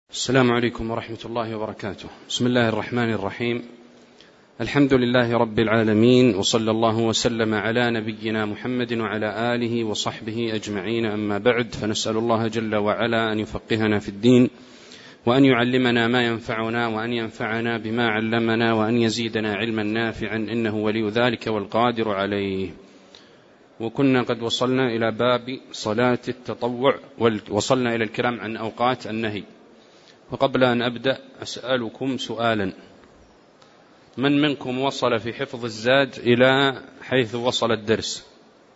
السلام عليكم ورحمة الله وبركاته. بسم الله الرحمن الرحيم. الحمد لله رب العالمين، وصلى الله وسلم على نبينا محمد وعلى آله وصحبه أجمعين، أما بعد، فنسأل الله جل وعلا أن يفقهنا في الدين، وأن يعلمنا ما ينفعنا، وأن ينفعنا بما علمنا، وأن يزيدنا علما نافعا، إنه ولي ذلك والقادر عليه. وكنا قد وصلنا إلى باب صلاة التطوع، وصلنا إلى الكلام عن أوقات النهي. وقبل أن أبدأ أسألكم سؤالا: من منكم وصل في حفظ الزاد إلى حيث وصل الدرس؟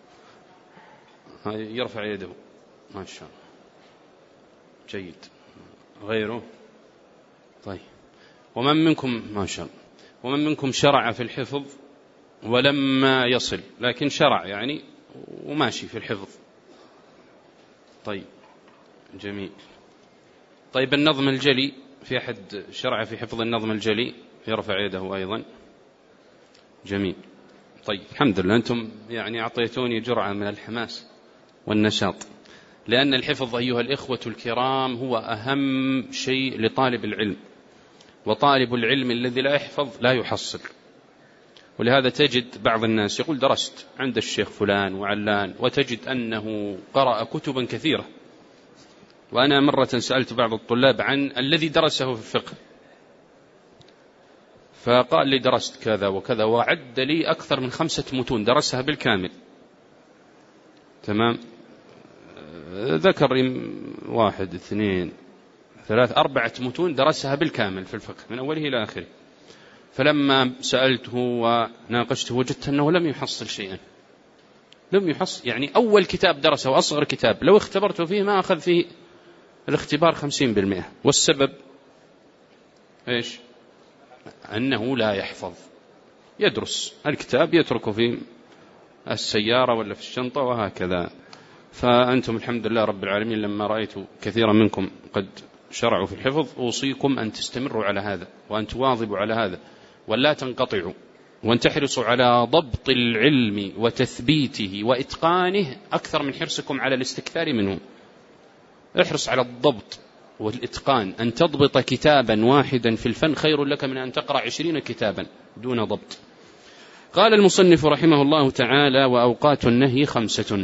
يرفع يده. ما شاء الله، جيد. غيره؟ طيب. ومن منكم، ما شاء الله، ومن منكم شرع في الحفظ ولما يصل، لكن شرع يعني وماشي في الحفظ؟ طيب، جميل. طيب، النظم الجلي، في أحد شرع في حفظ النظم الجلي؟ يرفع يده أيضا. جميل. طيب، الحمد لله، أنتم يعني أعطيتوني جرعة من الحماس والنشاط، لأن الحفظ أيها الإخوة الكرام هو أهم شيء لطالب العلم، وطالب العلم الذي لا يحفظ لا يحصل. ولهذا تجد بعض الناس يقول درست عند الشيخ فلان وعلان، وتجد أنه قرأ كتبا كثيرة. وأنا مرة سألت بعض الطلاب عن الذي درسه في الفقه، فقال لي درست كذا وكذا، وعد لي أكثر من 5 متون درسها بالكامل. تمام. ذكر 1 2 3 4 متون درسها بالكامل في الفقه من أوله إلى آخره. فلما سألته وناقشته وجدت أنه لم يحصل شيئا، لم يحصل. يعني أول كتاب درسه وأصغر كتاب لو اختبرته فيه ما أخذ فيه الاختبار 50%. والسبب إيش؟ أنه لا يحفظ، يدرس الكتاب يتركه في السيارة ولا في الشنطة وهكذا. فأنتم الحمد لله رب العالمين لما رأيت كثيرا منكم قد شرعوا في الحفظ، أوصيكم أن تستمروا على هذا، وأن تواظبوا على هذا، ولا تنقطعوا، وأن تحرصوا على ضبط العلم وتثبيته وإتقانه أكثر من حرصكم على الاستكثار منه. احرص على الضبط والإتقان. أن تضبط كتابا واحدا في الفن خير لك من أن تقرأ 20 كتابا دون ضبط. قال المصنف رحمه الله تعالى: وأوقات النهي 5.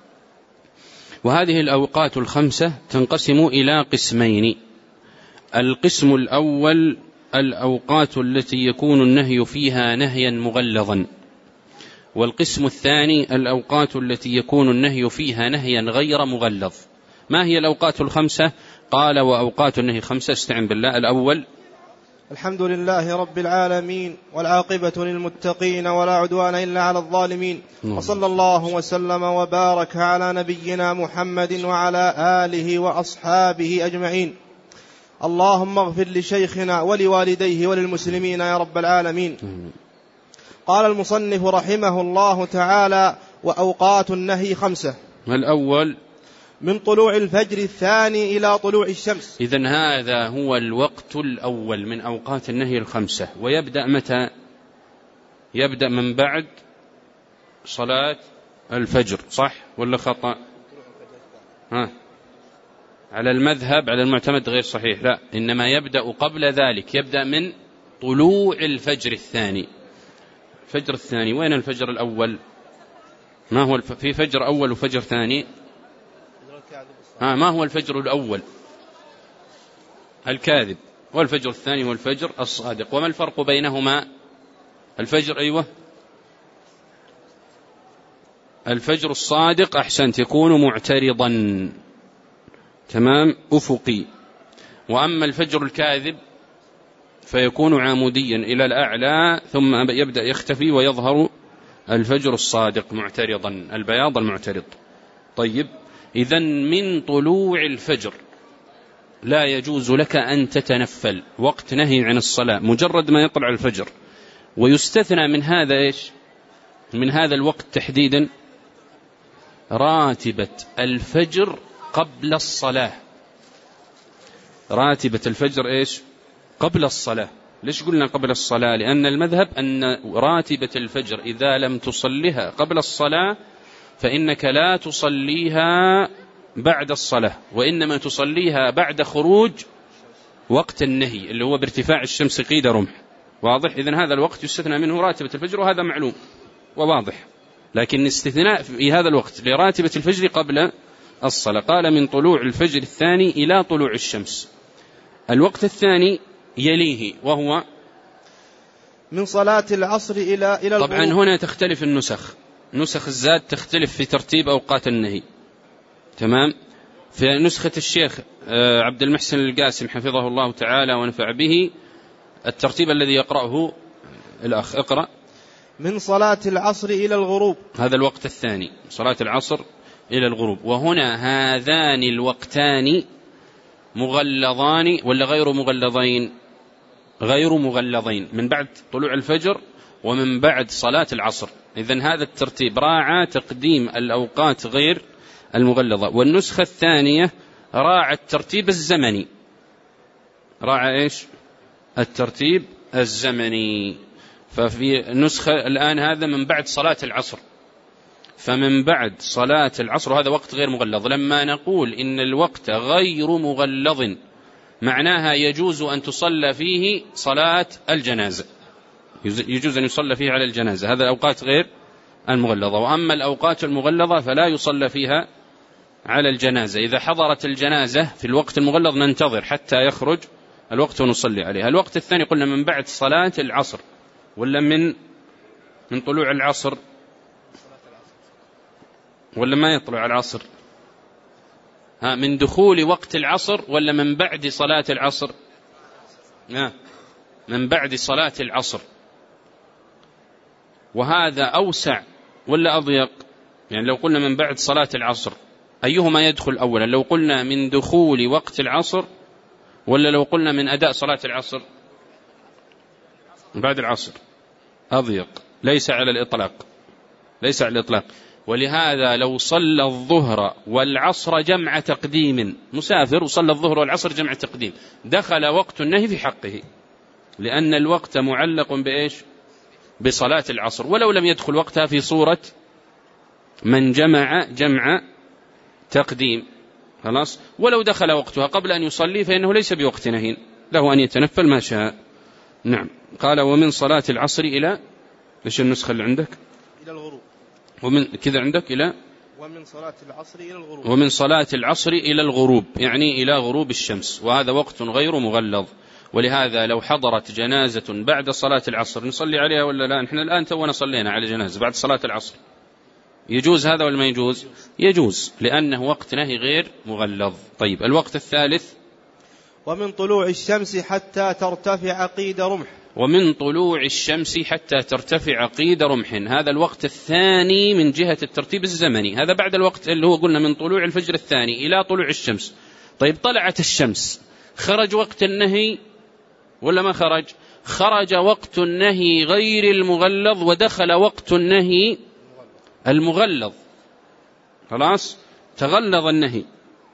وهذه الأوقات 5 تنقسم إلى قسمين. القسم الأول الأوقات التي يكون النهي فيها نهيا مغلظا، والقسم الثاني الأوقات التي يكون النهي فيها نهيا غير مغلظ. ما هي الأوقات 5؟ قال: وأوقات النهي 5. استعن بالله. الأول: الحمد لله رب العالمين، والعاقبة للمتقين، ولا عدوان إلا على الظالمين، وصلى الله وسلم وبارك على نبينا محمد وعلى آله وأصحابه أجمعين. اللهم اغفر لشيخنا ولوالديه وللمسلمين يا رب العالمين. قال المصنف رحمه الله تعالى: وأوقات النهي 5. الأول: من طلوع الفجر الثاني إلى طلوع الشمس. إذن هذا هو الوقت الأول من أوقات النهي 5. ويبدأ متى؟ يبدأ من بعد صلاة الفجر، صح ولا خطأ؟ على المذهب، على المعتمد غير صحيح، لا، إنما يبدأ قبل ذلك، يبدأ من طلوع الفجر الثاني. الفجر الثاني، وين الفجر الأول؟ ما هو في فجر أول وفجر ثاني؟ ما هو الفجر الأول؟ الكاذب. والفجر الثاني هو الفجر الصادق. وما الفرق بينهما؟ الفجر، أيوة، الفجر الصادق، أحسنت، يكون معترضا، تمام، أفقي. وأما الفجر الكاذب فيكون عموديا إلى الأعلى، ثم يبدأ يختفي ويظهر الفجر الصادق معترضا، البياض المعترض. طيب، إذن من طلوع الفجر لا يجوز لك أن تتنفل، وقت نهي عن الصلاة مجرد ما يطلع الفجر. ويستثنى من هذا إيش؟ من هذا الوقت تحديدا راتبة الفجر قبل الصلاة. راتبة الفجر إيش؟ قبل الصلاة. ليش قلنا قبل الصلاة؟ لأن المذهب أن راتبة الفجر إذا لم تصليها قبل الصلاة فإنك لا تصليها بعد الصلاة، وإنما تصليها بعد خروج وقت النهي اللي هو بارتفاع الشمس قيد رمح، واضح؟ إذن هذا الوقت يستثنى منه راتبة الفجر، وهذا معلوم وواضح، لكن الاستثناء في هذا الوقت لراتبة الفجر قبل الصلاة. قال من طلوع الفجر الثاني إلى طلوع الشمس. الوقت الثاني يليه وهو من صلاة العصر إلى الغروب. طبعا هنا تختلف النسخ، نسخ الزاد تختلف في ترتيب أوقات النهي، تمام؟ في نسخة الشيخ عبد المحسن القاسم حفظه الله تعالى ونفع به الترتيب الذي يقرأه الأخ. اقرأ. من صلاة العصر إلى الغروب، هذا الوقت الثاني، صلاة العصر إلى الغروب. وهنا هذان الوقتان مغلظان ولا غير مغلظين؟ غير مغلظين، من بعد طلوع الفجر ومن بعد صلاة العصر. إذن هذا الترتيب راعى تقديم الأوقات غير المغلظة. والنسخة الثانية راعى الترتيب الزمني، راعى إيش؟ الترتيب الزمني. ففي نسخة الآن هذا من بعد صلاة العصر، فمن بعد صلاة العصر، وهذا وقت غير مغلظ. لما نقول إن الوقت غير مغلظ معناها يجوز أن تصلى فيه صلاة الجنازة، يجوز أن يصلى فيه على الجنازة، هذا الأوقات غير المغلظة. وأما الأوقات المغلظة فلا يصلى فيها على الجنازة. إذا حضرت الجنازة في الوقت المغلظ ننتظر حتى يخرج الوقت ونصلي عليها. الوقت الثاني قلنا من بعد صلاة العصر ولا من طلوع العصر ولا ما يطلع العصر؟ من دخول وقت العصر ولا من بعد صلاة العصر؟ من بعد صلاة العصر. وهذا أوسع ولا أضيق؟ يعني لو قلنا من بعد صلاة العصر أيهما يدخل أولا؟ لو قلنا من دخول وقت العصر ولا لو قلنا من أداء صلاة العصر؟ بعد العصر أضيق، ليس على الإطلاق، ليس على الإطلاق. ولهذا لو صلى الظهر والعصر جمع تقديم، مسافر وصلى الظهر والعصر جمع تقديم، دخل وقت النهي في حقه، لأن الوقت معلق بإيش؟ بصلاة العصر، ولو لم يدخل وقتها في صورة من جمع تقديم، خلاص. ولو دخل وقتها قبل أن يصلي فإنه ليس بوقت نهي، له أن يتنفل ما شاء. نعم. قال ومن صلاة العصر إلى، إيش النسخة اللي عندك؟ إلى الغروب. ومن كذا عندك إلى ومن صلاة العصر إلى الغروب. ومن صلاة العصر إلى الغروب، يعني إلى غروب الشمس، وهذا وقت غير مغلظ. ولهذا لو حضرت جنازة بعد صلاة العصر نصلي عليها ولا لا؟ نحن الآن تونا صلينا على جنازة بعد صلاة العصر، يجوز هذا ولا ما يجوز؟ يجوز، لأنه وقت نهي غير مغلظ. طيب الوقت الثالث ومن طلوع الشمس حتى ترتفع قيد رمح. ومن طلوع الشمس حتى ترتفع قيد رمح، هذا الوقت الثاني من جهة الترتيب الزمني، هذا بعد الوقت اللي هو قلنا من طلوع الفجر الثاني إلى طلوع الشمس. طيب طلعت الشمس، خرج وقت النهي ولا ما خرج؟ خرج وقت النهي غير المغلظ ودخل وقت النهي المغلظ، خلاص تغلظ النهي،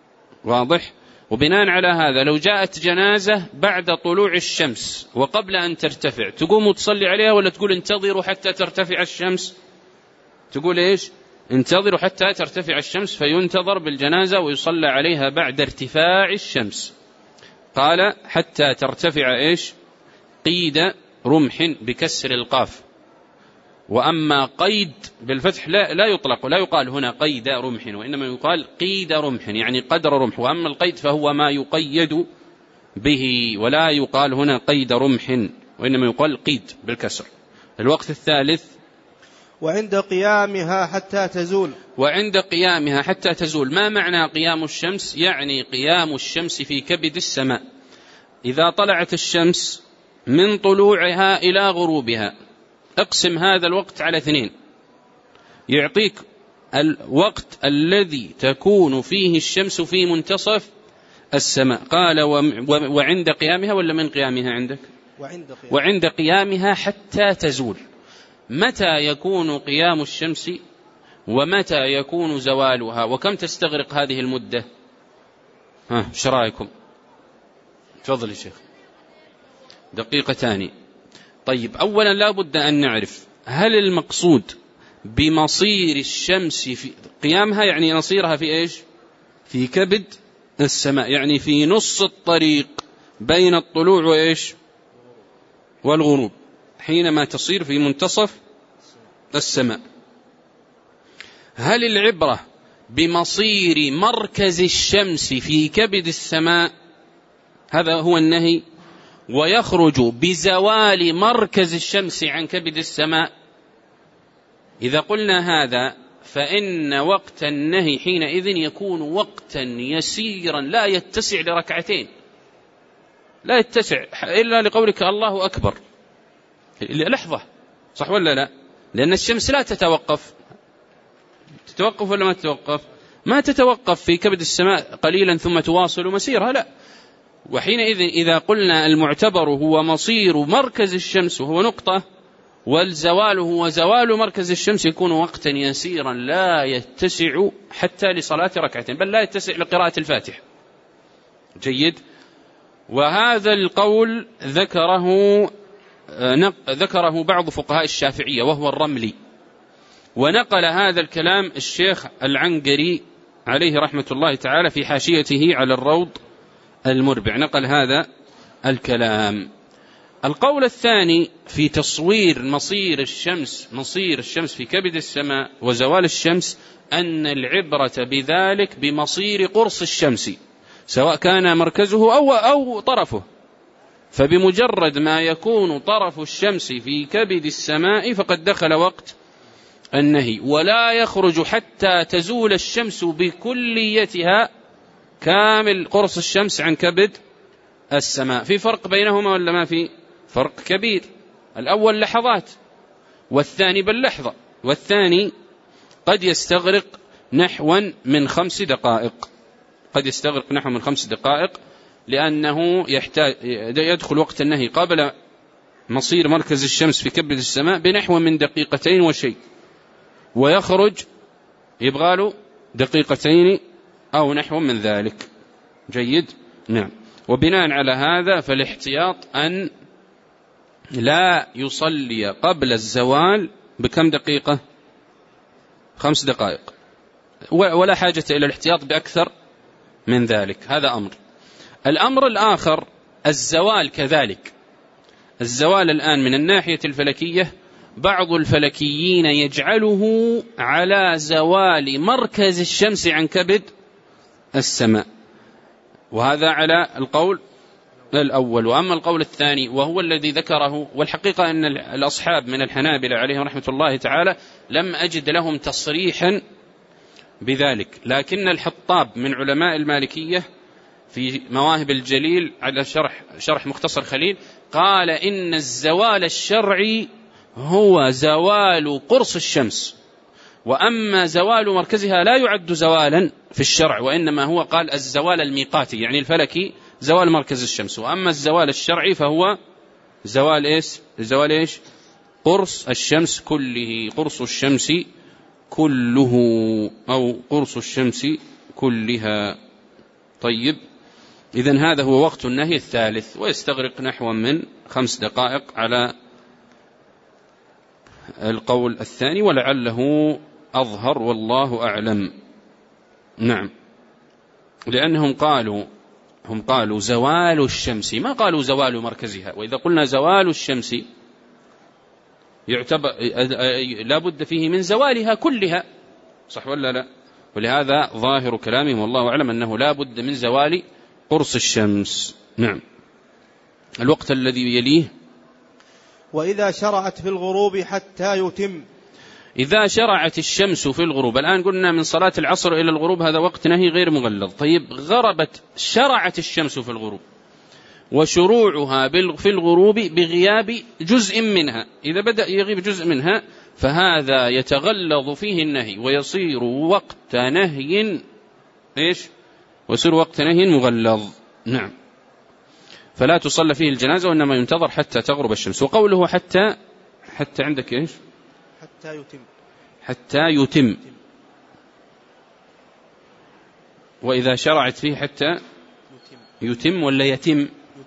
واضح؟ وبناء على هذا لو جاءت جنازة بعد طلوع الشمس وقبل أن ترتفع تقوم وتصلي عليها ولا تقول انتظروا حتى ترتفع الشمس؟ تقول إيش؟ انتظروا حتى ترتفع الشمس، فينتظر بالجنازة ويصلى عليها بعد ارتفاع الشمس. قال حتى ترتفع إيش؟ قيد رمح بكسر القاف. وأما قيد بالفتح لا يطلق، لا يقال هنا قيد رمح، وإنما يقال قيد رمح، يعني قدر رمح. وأما القيد فهو ما يقيد به، ولا يقال هنا قيد رمح، وإنما يقال قيد بالكسر. الوقت الثالث وعند قيامها حتى تزول. وعند قيامها حتى تزول، ما معنى قيام الشمس؟ يعني قيام الشمس في كبد السماء. إذا طلعت الشمس من طلوعها إلى غروبها، اقسم هذا الوقت على 2، يعطيك الوقت الذي تكون فيه الشمس في منتصف السماء. قال وعند قيامها ولا من قيامها عندك؟ وعند قيامها حتى تزول. متى يكون قيام الشمس ومتى يكون زوالها، وكم تستغرق هذه المدة؟ ايش رايكم؟ تفضل يا شيخ. 2 دقيقة. طيب أولا لا بد أن نعرف هل المقصود بمصير الشمس في قيامها يعني مصيرها في إيش؟ في كبد السماء، يعني في نص الطريق بين الطلوع وإيش والغروب حينما تصير في منتصف السماء. هل العبرة بمصير مركز الشمس في كبد السماء؟ هذا هو النهي. ويخرج بزوال مركز الشمس عن كبد السماء. إذا قلنا هذا فإن وقت النهي حينئذ يكون وقتا يسيرا لا يتسع لركعتين، لا يتسع إلا لقولك الله أكبر لحظة، صح ولا لا؟ لأن الشمس لا تتوقف. تتوقف ولا ما تتوقف؟ ما تتوقف في كبد السماء قليلا ثم تواصل مسيرها، لا. وحينئذ إذا قلنا المعتبر هو مصير مركز الشمس وهو نقطة، والزوال هو زوال مركز الشمس، يكون وقتا يسيرا لا يتسع حتى لصلاة ركعتين، بل لا يتسع لقراءة الفاتحة. جيد. وهذا القول ذكره بعض فقهاء الشافعية وهو الرملي، ونقل هذا الكلام الشيخ العنقري عليه رحمة الله تعالى في حاشيته على الروض المربع، نقل هذا الكلام. القول الثاني في تصوير مصير الشمس في كبد السماء وزوال الشمس أن العبرة بذلك بمصير قرص الشمس، سواء كان مركزه أو طرفه، فبمجرد ما يكون طرف الشمس في كبد السماء فقد دخل وقت النهي، ولا يخرج حتى تزول الشمس بكليتها كامل قرص الشمس عن كبد السماء. في فرق بينهما ولا ما في؟ فرق كبير. الأول لحظات والثاني بل لحظة، والثاني قد يستغرق نحوا من 5 دقائق، قد يستغرق نحو من 5 دقائق، لأنه يدخل وقت النهي قبل مصير مركز الشمس في كبد السماء بنحو من 2 دقيقة وشيء، ويخرج يبغاله 2 دقيقة أو نحو من ذلك. جيد. نعم. وبناء على هذا فالاحتياط أن لا يصلي قبل الزوال بكم دقيقة؟ 5 دقائق، ولا حاجة إلى الاحتياط بأكثر من ذلك. هذا أمر. الأمر الآخر الزوال كذلك. الزوال الآن من الناحية الفلكية بعض الفلكيين يجعله على زوال مركز الشمس عن كبد السماء، وهذا على القول الأول. وأما القول الثاني وهو الذي ذكره، والحقيقة أن الأصحاب من الحنابلة عليهم رحمة الله تعالى لم أجد لهم تصريحا بذلك، لكن الحطاب من علماء المالكية في مواهب الجليل على شرح مختصر خليل قال إن الزوال الشرعي هو زوال قرص الشمس، وأما زوال مركزها لا يعد زوالا في الشرع، وإنما هو قال الزوال الميقاتي يعني الفلكي زوال مركز الشمس، وأما الزوال الشرعي فهو زوال إيش؟ قرص الشمس كله، قرص الشمس كله أو قرص الشمس كلها. طيب، إذن هذا هو وقت النهي الثالث، ويستغرق نحو من 5 دقائق على القول الثاني، ولعله أظهر والله أعلم. نعم. لأنهم قالوا زوال الشمس، ما قالوا زوال مركزها، وإذا قلنا زوال الشمس يعتبر لا بد فيه من زوالها كلها، صح ولا لا؟ ولهذا ظاهر كلامهم والله أعلم أنه لا بد من زوال قرص الشمس. نعم. الوقت الذي يليه وإذا شرعت في الغروب حتى يتم. إذا شرعت الشمس في الغروب، الآن قلنا من صلاة العصر إلى الغروب هذا وقت نهي غير مغلظ. طيب، شرعت الشمس في الغروب، وشروعها في الغروب بغياب جزء منها، إذا بدأ يغيب جزء منها فهذا يتغلظ فيه النهي ويصير وقت نهي ويصير وقت نهي مغلظ. نعم. فلا تصلى فيه الجنازة، وإنما ينتظر حتى تغرب الشمس. وقوله حتى عندك حتى يتم. وإذا شرعت فيه حتى يتم ولا يتم؟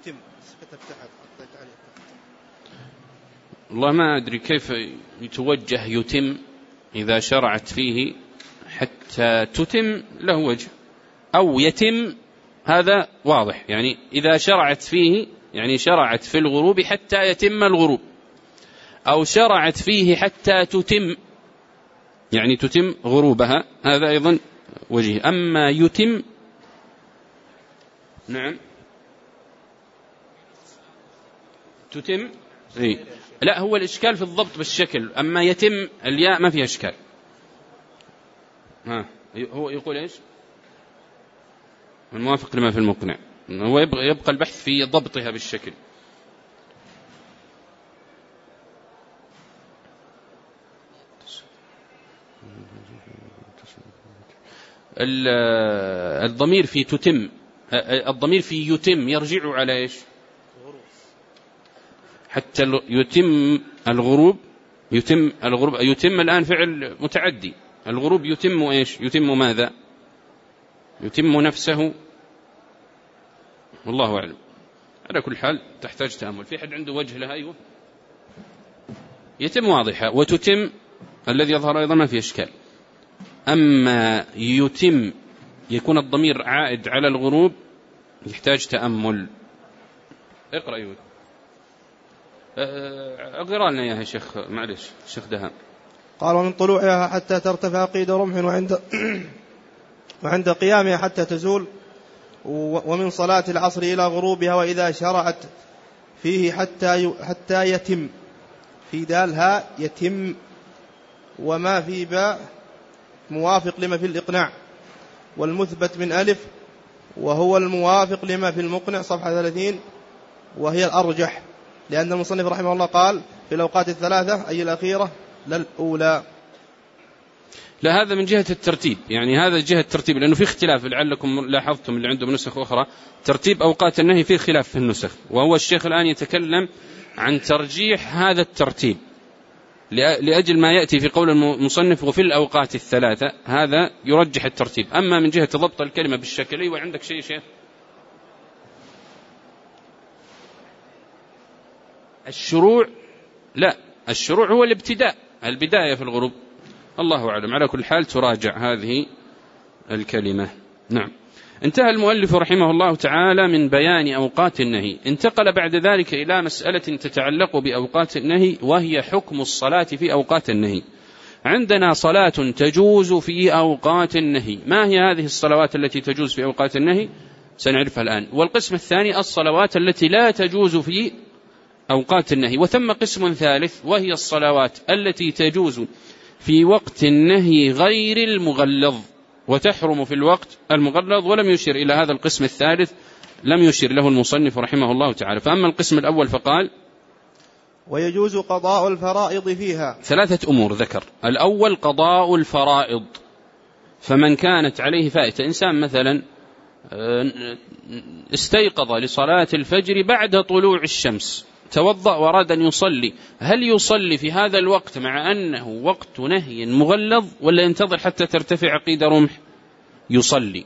والله ما أدري كيف يتوجه يتم. إذا شرعت فيه حتى تتم له وجه، أو يتم هذا واضح، يعني إذا شرعت فيه، يعني شرعت في الغروب حتى يتم الغروب، أو شرعت فيه حتى تتم، يعني تتم غروبها، هذا أيضا وجه. أما يتم، نعم تتم، إيه؟ لا، هو الإشكال في الضبط بالشكل. أما يتم الياء ما فيها إشكال. هو يقول إيش؟ الموافق لما في المقنع، هو يبقى البحث في ضبطها بالشكل. الضمير في تتم، الضمير في يتم يرجع على إيش؟ حتى يتم الغروب. يتم الغروب، يتم الآن فعل متعدي. الغروب يتم إيش؟ يتم ماذا؟ يتم نفسه، والله أعلم. على كل حال تحتاج تأمل. في حد عنده وجه لها؟ أيوه، يتم واضحة، وتتم الذي يظهر أيضا ما في إشكال. أما يتم يكون الضمير عائد على الغروب يحتاج تأمل. اقرأ أيوه، اقرأ لنا يا شيخ، معلش شيخ دهام. قال: ومن طلوعها حتى ترتفع قيد رمح، وعند قيامها حتى تزول، ومن صلاة العصر إلى غروبها، وإذا شرعت فيه حتى يتم، في دالها يتم، وما في باء موافق لما في الإقناع، والمثبت من ألف، وهو الموافق لما في المقنع، صفحة 30، وهي الأرجح، لأن المصنف رحمه الله قال في الأوقات الثلاثة، أي الأخيرة لا الأولى. لا، هذا من جهة الترتيب، يعني هذا جهة الترتيب، لأنه في اختلاف، لعلكم لاحظتم اللي عنده نسخ أخرى ترتيب أوقات النهي فيه خلاف في النسخ، وهو الشيخ الآن يتكلم عن ترجيح هذا الترتيب لأجل ما يأتي في قول المصنف وفي الأوقات الثلاثة، هذا يرجح الترتيب. أما من جهة ضبط الكلمة بالشكل، وعندك شيء شيخ؟ الشروع، لا، الشروع هو الابتداء، البداية في الغروب، الله أعلم. على كل حال تراجع هذه الكلمة. نعم. انتهى المؤلف رحمه الله تعالى من بيان أوقات النهي، انتقل بعد ذلك إلى مسألة تتعلق بأوقات النهي، وهي حكم الصلاة في أوقات النهي. عندنا صلاة تجوز في أوقات النهي، ما هي هذه الصلوات التي تجوز في أوقات النهي؟ سنعرفها الآن. والقسم الثاني الصلوات التي لا تجوز في أوقات النهي. وثم قسم ثالث، وهي الصلوات التي تجوز في وقت النهي غير المغلظ وتحرم في الوقت المغلظ. ولم يشر إلى هذا القسم الثالث، لم يشر له المصنف رحمه الله تعالى. فأما القسم الأول فقال: ويجوز قضاء الفرائض فيها. ثلاثة أمور ذكر. الأول قضاء الفرائض، فمن كانت عليه فائتة، إنسان مثلا استيقظ لصلاة الفجر بعد طلوع الشمس، توضأ وأراد أن يصلي، هل يصلي في هذا الوقت مع أنه وقت نهي مغلظ، ولا ينتظر حتى ترتفع قيد رمح؟ يصلي،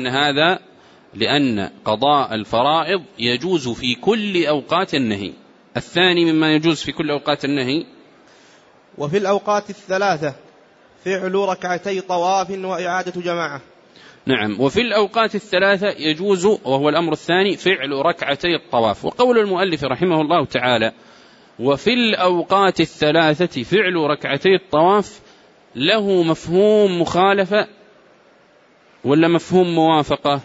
لأن قضاء الفرائض يجوز في كل أوقات النهي. الثاني مما يجوز في كل أوقات النهي: وفي الأوقات الثلاثة فعل ركعتي طواف وإعادة جماعة. نعم، وفي الأوقات الثلاثة يجوز، وهو الأمر الثاني، فعل ركعتي الطواف. وقول المؤلف رحمه الله تعالى: وفي الأوقات الثلاثة فعل ركعتي الطواف، له مفهوم مخالفة ولا مفهوم موافقة؟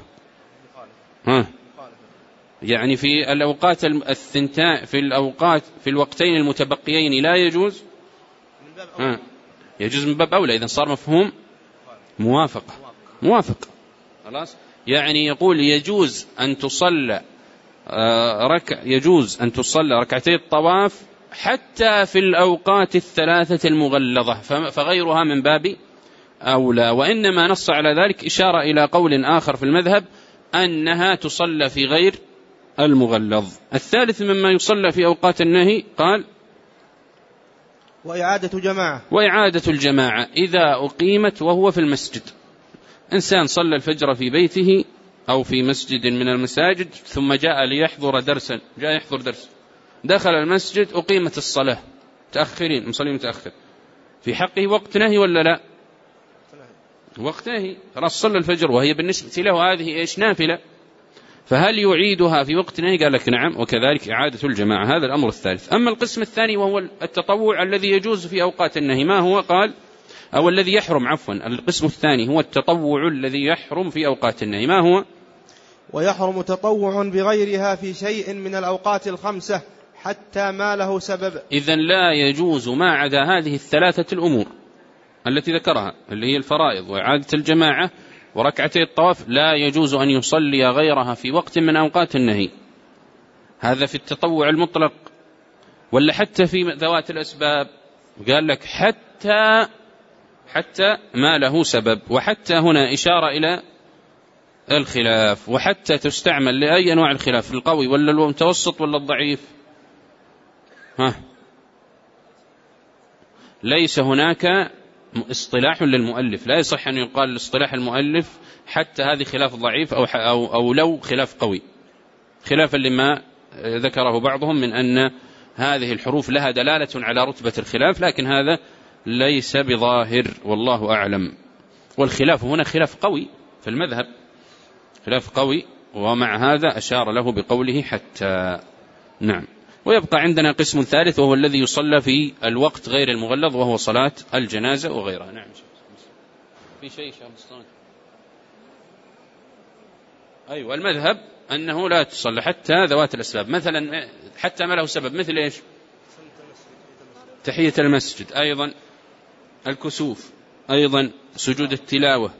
يعني في الأوقات الثنتين، في الوقتين المتبقيين لا يجوز، يجوز من باب أولى، إذا صار مفهوم موافق. خلاص، يعني يقول يجوز أن تصلى ركعتي الطواف حتى في الأوقات الثلاثة المغلظة، فغيرها من باب أولى. وإنما نص على ذلك إشارة إلى قول آخر في المذهب أنها تصلى في غير المغلظ. الثالث مما يصلى في أوقات النهي قال: وإعادة الجماعة إذا أقيمت وهو في المسجد. إنسان صلى الفجر في بيته أو في مسجد من المساجد، ثم جاء ليحضر درسا، يحضر درس، دخل المسجد، أقيمت الصلاة، متأخرين، مصلي متأخر، في حقه وقت نهي ولا لا؟ وقت نهي، خلاص صلى الفجر، وهي بالنسبة له هذه إيش؟ نافلة، فهل يعيدها في وقت نهي؟ قال لك نعم، وكذلك إعادة الجماعة. هذا الأمر الثالث. أما القسم الثاني وهو التطوع الذي يجوز في أوقات النهي، ما هو؟ قال أو الذي يحرم، عفوا، القسم الثاني هو التطوع الذي يحرم في أوقات النهي، ما هو؟ ويحرم تطوع بغيرها في شيء من الأوقات الخمسة حتى ما له سبب. إذن لا يجوز ما عدا هذه الثلاثة الأمور التي ذكرها، اللي هي الفرائض وإعادة الجماعة وركعتي الطواف، لا يجوز أن يصلي غيرها في وقت من أوقات النهي. هذا في التطوع المطلق. ولا حتى في ذوات الأسباب، قال لك حتى ما له سبب. وحتى هنا إشارة إلى الخلاف، وحتى تستعمل لأي أنواع الخلاف، القوي ولا المتوسط ولا الضعيف؟ ليس هناك اصطلاح للمؤلف، لا يصح أن يقال اصطلاح المؤلف حتى هذه خلاف ضعيف أو لو خلاف قوي، خلافا لما ذكره بعضهم من أن هذه الحروف لها دلالة على رتبة الخلاف، لكن هذا ليس بظاهر والله أعلم. والخلاف هنا خلاف قوي في المذهب، خلاف قوي، ومع هذا أشار له بقوله حتى. نعم. ويبقى عندنا قسم ثالث وهو الذي يصلى في الوقت غير المغلظ، وهو صلاة الجنازة وغيرها. نعم. في شيء شاب الصلاة. أيوة، المذهب أنه لا تصلى حتى ذوات الأسباب، مثلا حتى ما له سبب، مثل إيش؟ تحية المسجد، أيضا الكسوف، أيضا سجود التلاوة،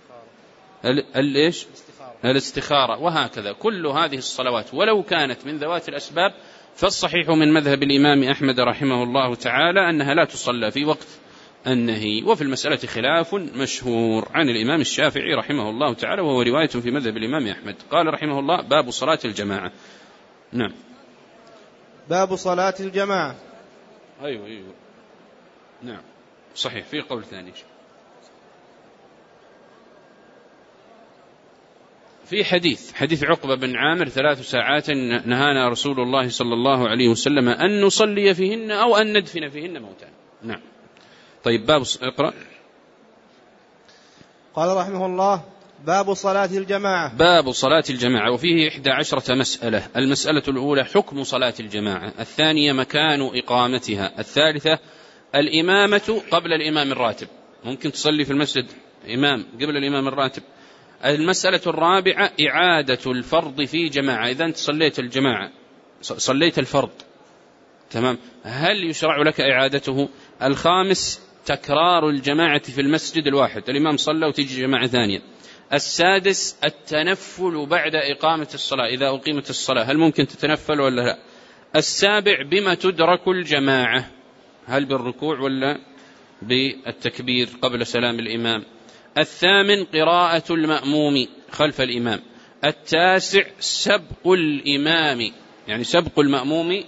الاستخارة، وهكذا. كل هذه الصلوات ولو كانت من ذوات الأسباب، فالصحيح من مذهب الإمام أحمد رحمه الله تعالى أنها لا تصلى في وقت النهي. وفي المسألة خلاف مشهور عن الإمام الشافعي رحمه الله تعالى، وهو رواية في مذهب الإمام أحمد. قال رحمه الله: باب صلاة الجماعة. نعم. باب صلاة الجماعة. أيوة. نعم صحيح، في قول ثاني. في حديث عقبة بن عامر: 3 ساعات نهانا رسول الله صلى الله عليه وسلم أن نصلي فيهن أو أن ندفن فيهن موتانا. نعم. طيب، باب اقرأ. قال رحمه الله: باب صلاة الجماعة. باب صلاة الجماعة، وفيه 11 مسألة. المسألة الأولى حكم صلاة الجماعة، الثانية مكان إقامتها، الثالثة الإمامة قبل الإمام الراتب، ممكن تصلي في المسجد إمام قبل الإمام الراتب. المسألة الرابعة إعادة الفرض في جماعة، إذا أنت صليت الجماعة، صليت الفرض، تمام، هل يشرع لك إعادته؟ الخامس تكرار الجماعة في المسجد الواحد، الإمام صلى وتيجي جماعة ثانية. السادس التنفل بعد إقامة الصلاة، إذا أقيمت الصلاة هل ممكن تتنفل ولا لا؟ السابع بما تدرك الجماعة، هل بالركوع ولا بالتكبير قبل سلام الإمام؟ الثامن قراءة المأموم خلف الإمام. التاسع سبق الإمام، يعني سبق المأموم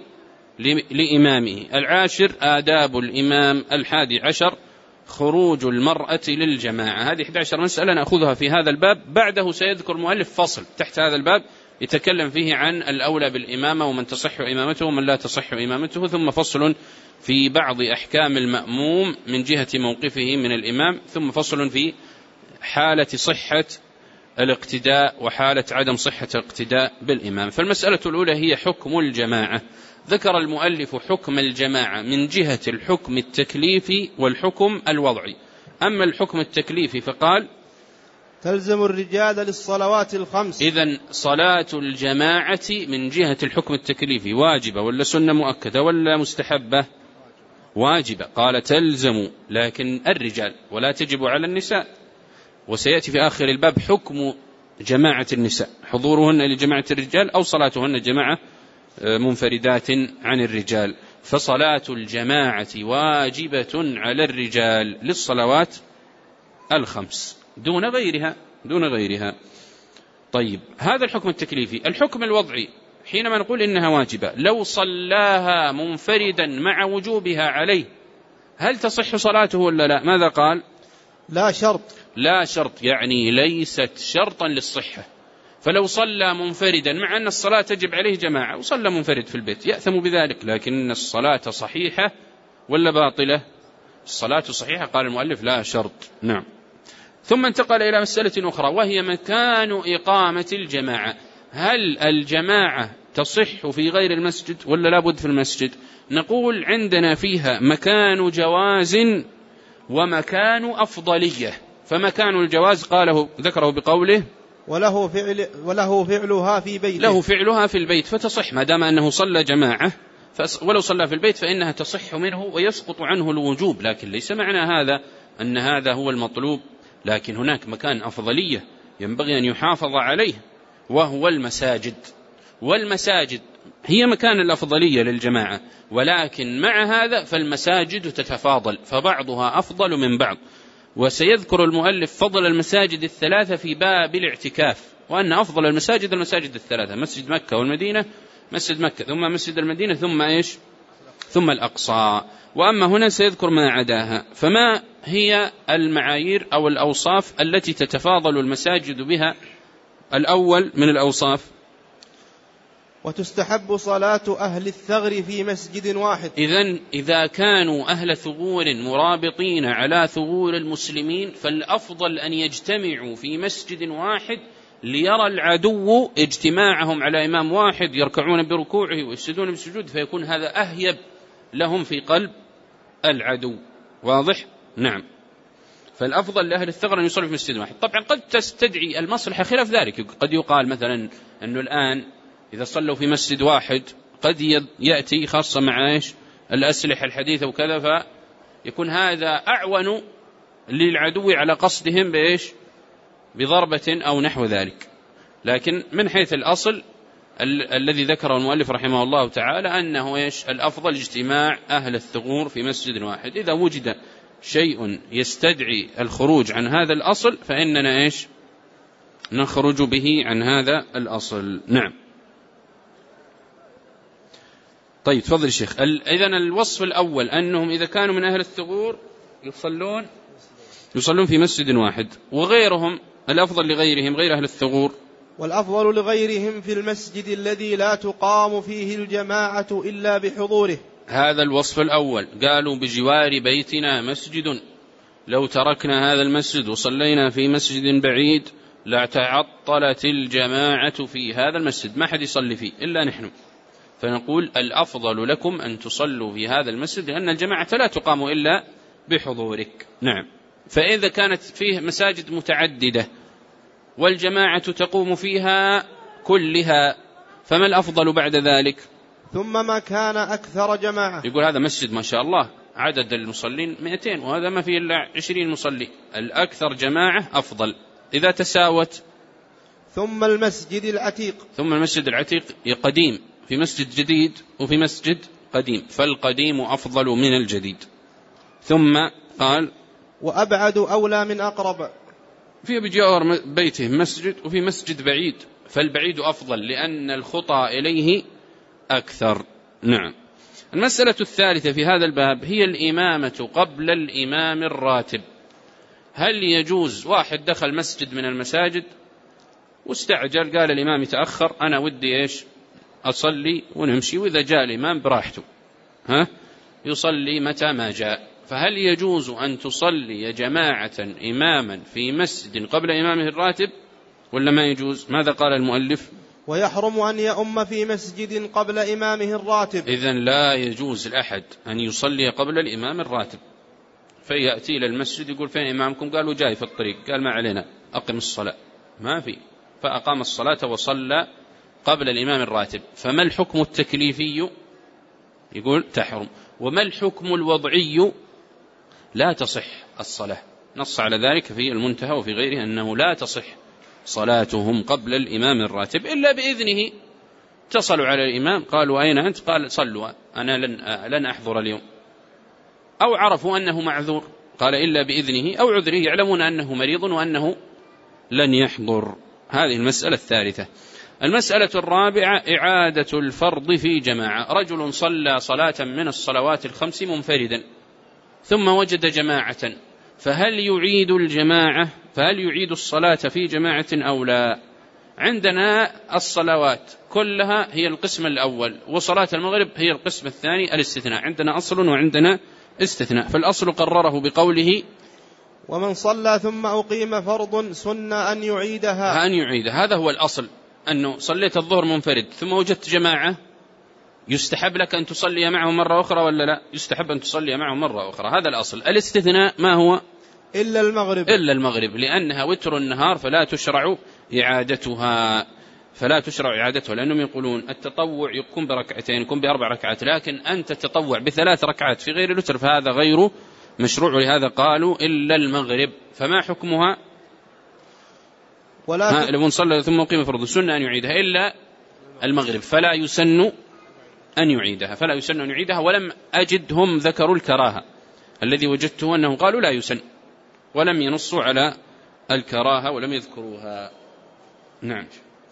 لإمامه. العاشر آداب الإمام. 11 خروج المرأة للجماعة. هذه 11 مسألة نأخذها في هذا الباب. بعده سيذكر مؤلف فصل تحت هذا الباب يتكلم فيه عن الأولى بالإمامة ومن تصح إمامته ومن لا تصح إمامته، ثم فصل في بعض أحكام المأموم من جهة موقفه من الإمام، ثم فصل في حالة صحة الاقتداء وحالة عدم صحة الاقتداء بالإمام. فالمسألة الأولى هي حكم الجماعة. ذكر المؤلف حكم الجماعة من جهة الحكم التكليفي والحكم الوضعي. أما الحكم التكليفي فقال: تلزم الرجال للصلوات الخمس. إذن صلاة الجماعة من جهة الحكم التكليفي واجبة ولا سنة مؤكدة ولا مستحبة؟ واجبة. قال تلزم، لكن الرجال، ولا تجب على النساء. وسيأتي في آخر الباب حكم جماعة النساء، حضورهن لجماعة الرجال أو صلاتهن جماعة منفردات عن الرجال. فصلاة الجماعة واجبة على الرجال للصلوات الخمس دون غيرها. طيب، هذا الحكم التكليفي. الحكم الوضعي حينما نقول إنها واجبة، لو صلاها منفردا مع وجوبها عليه هل تصح صلاته ولا لا؟ ماذا قال؟ لا شرط، يعني ليست شرطا للصحة. فلو صلى منفردا مع أن الصلاة تجب عليه جماعة وصلى منفرد في البيت يأثم بذلك، لكن الصلاة صحيحة ولا باطلة؟ الصلاة صحيحة. قال المؤلف لا شرط. نعم. ثم انتقل إلى مسألة أخرى وهي مكان إقامة الجماعة. هل الجماعة تصح في غير المسجد ولا لابد في المسجد؟ نقول عندنا فيها مكان جواز ومكان أفضلية. فمكان الجواز ذكره بقوله وله فعلها في بيته، له فعلها في البيت فتصح ما دام أنه صلى جماعة، ولو صلى في البيت فإنها تصح منه ويسقط عنه الوجوب. لكن ليس معنى هذا أن هذا هو المطلوب، لكن هناك مكان أفضلية ينبغي أن يحافظ عليه وهو المساجد. والمساجد هي مكان الأفضلية للجماعة، ولكن مع هذا فالمساجد تتفاضل فبعضها أفضل من بعض. وسيذكر المؤلف فضل المساجد الثلاثة في باب الاعتكاف، وأن أفضل المساجد الثلاثة: مسجد مكة والمدينة، مسجد مكة ثم مسجد المدينة ثم الأقصى. وأما هنا سيذكر ما عداها. فما هي المعايير أو الأوصاف التي تتفاضل المساجد بها؟ الأول من الأوصاف: وتستحب صلاة أهل الثغر في مسجد واحد. إذا كانوا أهل ثغور مرابطين على ثغور المسلمين فالأفضل أن يجتمعوا في مسجد واحد ليرى العدو اجتماعهم على إمام واحد، يركعون بركوعه ويسجدون بالسجود، فيكون هذا أهيب لهم في قلب العدو. واضح؟ نعم. فالأفضل لأهل الثغر أن يصلوا في مسجد واحد. طبعا قد تستدعي المصلحة خلاف ذلك، قد يقال مثلا أنه الآن إذا صلوا في مسجد واحد قد يأتي خاصة مع الأسلحة الحديثة وكذا، فيكون هذا أعون للعدو على قصدهم بضربة أو نحو ذلك. لكن من حيث الأصل الذي ذكره المؤلف رحمه الله تعالى أنه الأفضل اجتماع أهل الثغور في مسجد واحد. إذا وجد شيء يستدعي الخروج عن هذا الأصل فإننا نخرج به عن هذا الأصل. نعم. طيب تفضل الشيخ. إذن الوصف الأول أنهم إذا كانوا من أهل الثغور يصلون في مسجد واحد، وغيرهم الأفضل لغيرهم غير أهل الثغور. والأفضل لغيرهم في المسجد الذي لا تقام فيه الجماعة إلا بحضوره. هذا الوصف الأول. قالوا بجوار بيتنا مسجد، لو تركنا هذا المسجد وصلينا في مسجد بعيد لاعتعطلت الجماعة في هذا المسجد، ما حد يصلي فيه إلا نحن. فنقول الأفضل لكم أن تصلوا في هذا المسجد لأن الجماعة لا تقام إلا بحضورك. نعم. فإذا كانت فيه مساجد متعددة والجماعة تقوم فيها كلها فما الأفضل بعد ذلك؟ ثم ما كان أكثر جماعة. يقول هذا مسجد ما شاء الله عدد المصلين 200 وهذا ما فيه إلا 20 مصلي، الأكثر جماعة أفضل. إذا تساوت ثم المسجد العتيق قديم، في مسجد جديد وفي مسجد قديم، فالقديم أفضل من الجديد. ثم قال وأبعد أولى من أقرب. في بجوار بيته مسجد وفي مسجد بعيد، فالبعيد أفضل لأن الخطى إليه أكثر. نعم. المسألة الثالثة في هذا الباب هي الإمامة قبل الإمام الراتب. هل يجوز واحد دخل مسجد من المساجد واستعجل قال الإمام يتأخر أنا ودي أصلي ونمشي، وإذا جاء الإمام براحته يصلي متى ما جاء، فهل يجوز أن تصلي جماعة إماما في مسجد قبل إمامه الراتب ولا ما يجوز؟ ماذا قال المؤلف؟ ويحرم أن يؤم في مسجد قبل إمامه الراتب. إذن لا يجوز لأحد أن يصلي قبل الإمام الراتب، فيأتي إلى المسجد يقول فين إمامكم؟ قالوا جاي في الطريق، قال ما علينا أقم الصلاة، ما في، فأقام الصلاة وصلى قبل الإمام الراتب. فما الحكم التكليفي؟ يقول تحرم. وما الحكم الوضعي؟ لا تصح الصلاة. نص على ذلك في المنتهى وفي غيره أنه لا تصح صلاتهم قبل الإمام الراتب إلا بإذنه. اتصلوا على الإمام قالوا أين أنت؟ قال صلوا أنا لن أحضر اليوم، أو عرفوا أنه معذور قال إلا بإذنه، أو عذره يعلمون أنه مريض وأنه لن يحضر. هذه المسألة الثالثة. المسألة الرابعة إعادة الفرض في جماعة. رجل صلى صلاة من الصلوات الخمس منفردا ثم وجد جماعة، فهل يعيد الصلاة في جماعة أو لا؟ عندنا الصلوات كلها هي القسم الأول، وصلاة المغرب هي القسم الثاني الاستثناء. عندنا أصل وعندنا استثناء، فالأصل قرره بقوله ومن صلى ثم أقيم فرض سن أن يعيدها. هذا هو الأصل. أنه صليت الظهر منفرد ثم وجدت جماعة، يستحب لك أن تصلي معهم مرة أخرى ولا لا؟ يستحب أن تصلي معهم مرة أخرى، هذا الأصل. الاستثناء ما هو؟ إلا المغرب. إلا المغرب، لأنها وتر النهار فلا تشرع إعادتها، لأنهم يقولون التطوع يكون بركعتين، يكون بأربع ركعات، لكن أنت تتطوع بثلاث ركعات في غير الوتر فهذا غير مشروع، ولهذا قالوا إلا المغرب. فما حكمها؟ لمن صلى ثم قيم فرض السنة أن يعيدها إلا المغرب، فلا يسن أن يعيدها، ولم أجدهم ذكروا الكراهة. الذي وجدته أنهم قالوا لا يسن، ولم ينصوا على الكراهة ولم يذكروها. نعم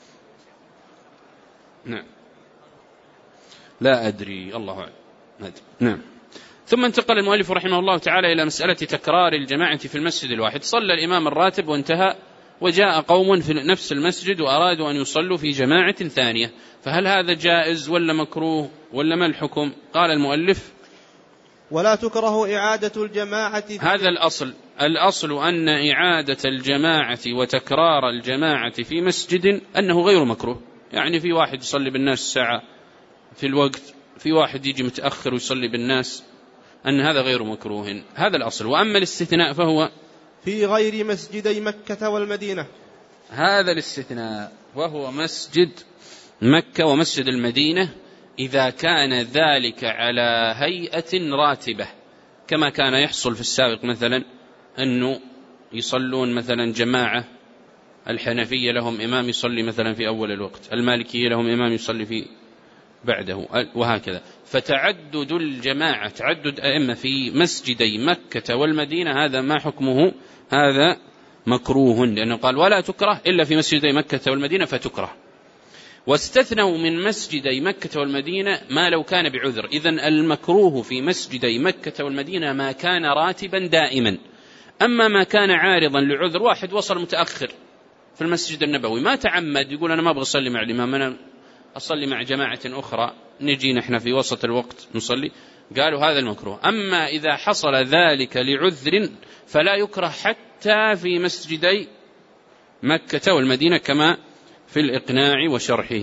لا أدري، الله أعلم. نعم. ثم انتقل المؤلف رحمه الله تعالى إلى مسألة تكرار الجماعة في المسجد الواحد. صلى الإمام الراتب وانتهى، وجاء قوم في نفس المسجد وأرادوا أن يصلوا في جماعة ثانية، فهل هذا جائز ولا مكروه ولا ما الحكم؟ قال المؤلف ولا تكره إعادة الجماعة. هذا الأصل أن إعادة الجماعة وتكرار الجماعة في مسجد أنه غير مكروه. يعني في واحد يصلي بالناس ساعة في الوقت، في واحد يجي متأخر ويصلي بالناس، أن هذا غير مكروه، هذا الأصل. وأما الاستثناء فهو في غير مسجدي مكة والمدينة، هذا الاستثناء وهو مسجد مكة ومسجد المدينة إذا كان ذلك على هيئة راتبة، كما كان يحصل في السابق، مثلا أنه يصلون مثلا جماعة، الحنفية لهم إمام يصلي مثلا في أول الوقت، المالكية لهم إمام يصلي في بعده، وهكذا. فتعدد الجماعة، تعدد أئمة في مسجدي مكة والمدينة، هذا ما حكمه؟ هذا مكروه، لأنه قال ولا تكره إلا في مسجدي مكة والمدينة فتكره. واستثنوا من مسجدي مكة والمدينة ما لو كان بعذر. إذن المكروه في مسجدي مكة والمدينة ما كان راتبا دائما. أما ما كان عارضا لعذر، واحد وصل متأخر في المسجد النبوي ما تعمد يقول أنا ما أبغى أصلي مع الإمام، أنا أصلي مع جماعة أخرى، نجي نحن في وسط الوقت نصلي، قالوا هذا المكروه. أما إذا حصل ذلك لعذر فلا يكره حتى في مسجدي مكة والمدينة، كما في الإقناع وشرحه.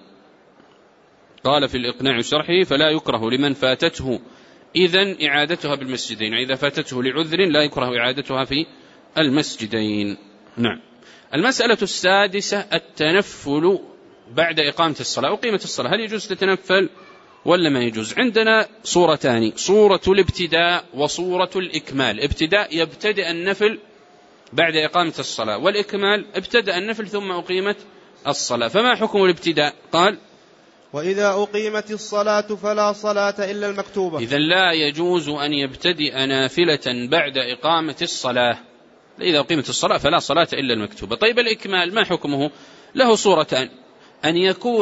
قال في الإقناع وشرحه فلا يكره لمن فاتته إذن إعادتها بالمسجدين، إذا فاتته لعذر لا يكره إعادتها في المسجدين. نعم. المسألة السادسة التنفل بعد إقامة الصلاة وقيمة الصلاة، هل يجوز تتنفل ولا ما يجوز؟ عندنا صورتان، صورة الابتداء وصورة الإكمال. ابتداء يبتدأ النفل بعد إقامة الصلاة، والإكمال ابتدأ النفل ثم أقيمت الصلاة. فما حكم الابتداء؟ قال وإذا أقيمت الصلاة فلا صلاة إلا المكتوبة. إذن لا يجوز أن يبتدئ نافلة بعد إقامة الصلاة، إذا أقيمت الصلاة فلا صلاة إلا المكتوبة. طيب الإكمال ما حكمه؟ له صورتان، أن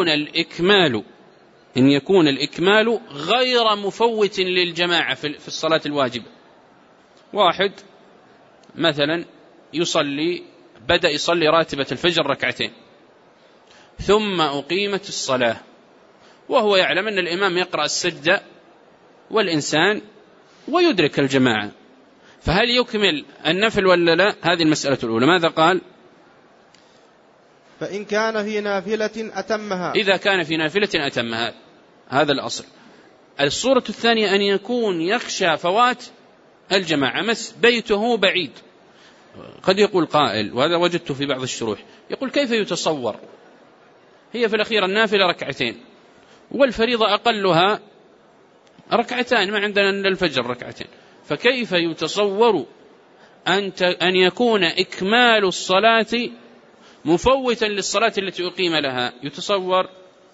يكون الإكمال غير مفوت للجماعة في الصلاة الواجبة. واحد مثلا بدأ يصلي راتبة الفجر ركعتين، ثم أقيمت الصلاة وهو يعلم أن الإمام يقرأ السجدة والإنسان ويدرك الجماعة، فهل يكمل النفل ولا لا؟ هذه المسألة الأولى. ماذا قال؟ فإن كان في نافلة أتمها، إذا كان في نافلة أتمها، هذا الأصل. الصورة الثانية أن يكون يخشى فوات الجماعة، بيته بعيد. قد يقول قائل، وهذا وجدته في بعض الشروح، يقول كيف يتصور هي في الأخير النافلة ركعتين والفريضة أقلها ركعتان، ما عندنا إلا الفجر ركعتين، فكيف يتصور أن يكون إكمال الصلاة مفوتا للصلاة التي أقيم لها؟ يتصور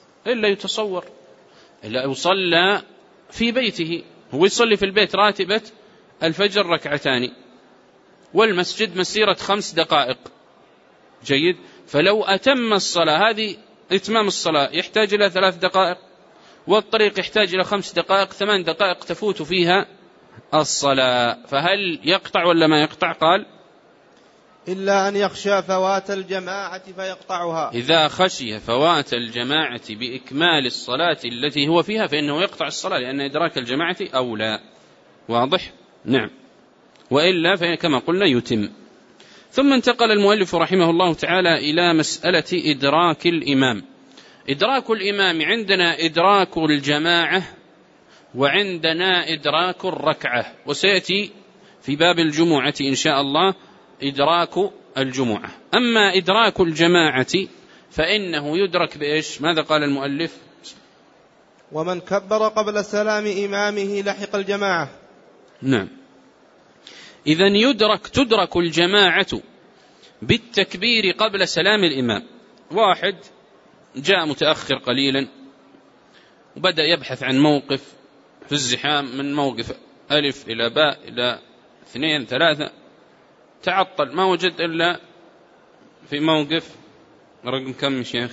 إلا يصلى في بيته، هو يصلي في البيت راتبة الفجر ركعتان والمسجد مسيرة 5 دقائق، جيد. فلو أتم الصلاة، هذه إتمام الصلاة يحتاج إلى 3 دقائق، والطريق يحتاج إلى 5 دقائق، 8 دقائق تفوت فيها الصلاة، فهل يقطع ولا ما يقطع؟ قال إلا أن يخشى فوات الجماعة فيقطعها. إذا خشي فوات الجماعة بإكمال الصلاة التي هو فيها فإنه يقطع الصلاة، لأن إدراك الجماعة أولى. واضح؟ نعم. وإلا فكما قلنا يتم. ثم انتقل المؤلف رحمه الله تعالى إلى مسألة إدراك الإمام. إدراك الإمام عندنا إدراك الجماعة وعندنا إدراك الركعة، وسيأتي في باب الجمعة إن شاء الله إدراك الجمعة. أما إدراك الجماعة فإنه يدرك بإيش؟ ماذا قال المؤلف؟ ومن كبر قبل سلام إمامه لحق الجماعة. نعم، إذن تدرك الجماعة بالتكبير قبل سلام الإمام. واحد جاء متأخر قليلا وبدأ يبحث عن موقف في الزحام، من موقف ألف إلى باء إلى 2 3، تعطل ما وجد إلا في موقف رقم كم يا شيخ؟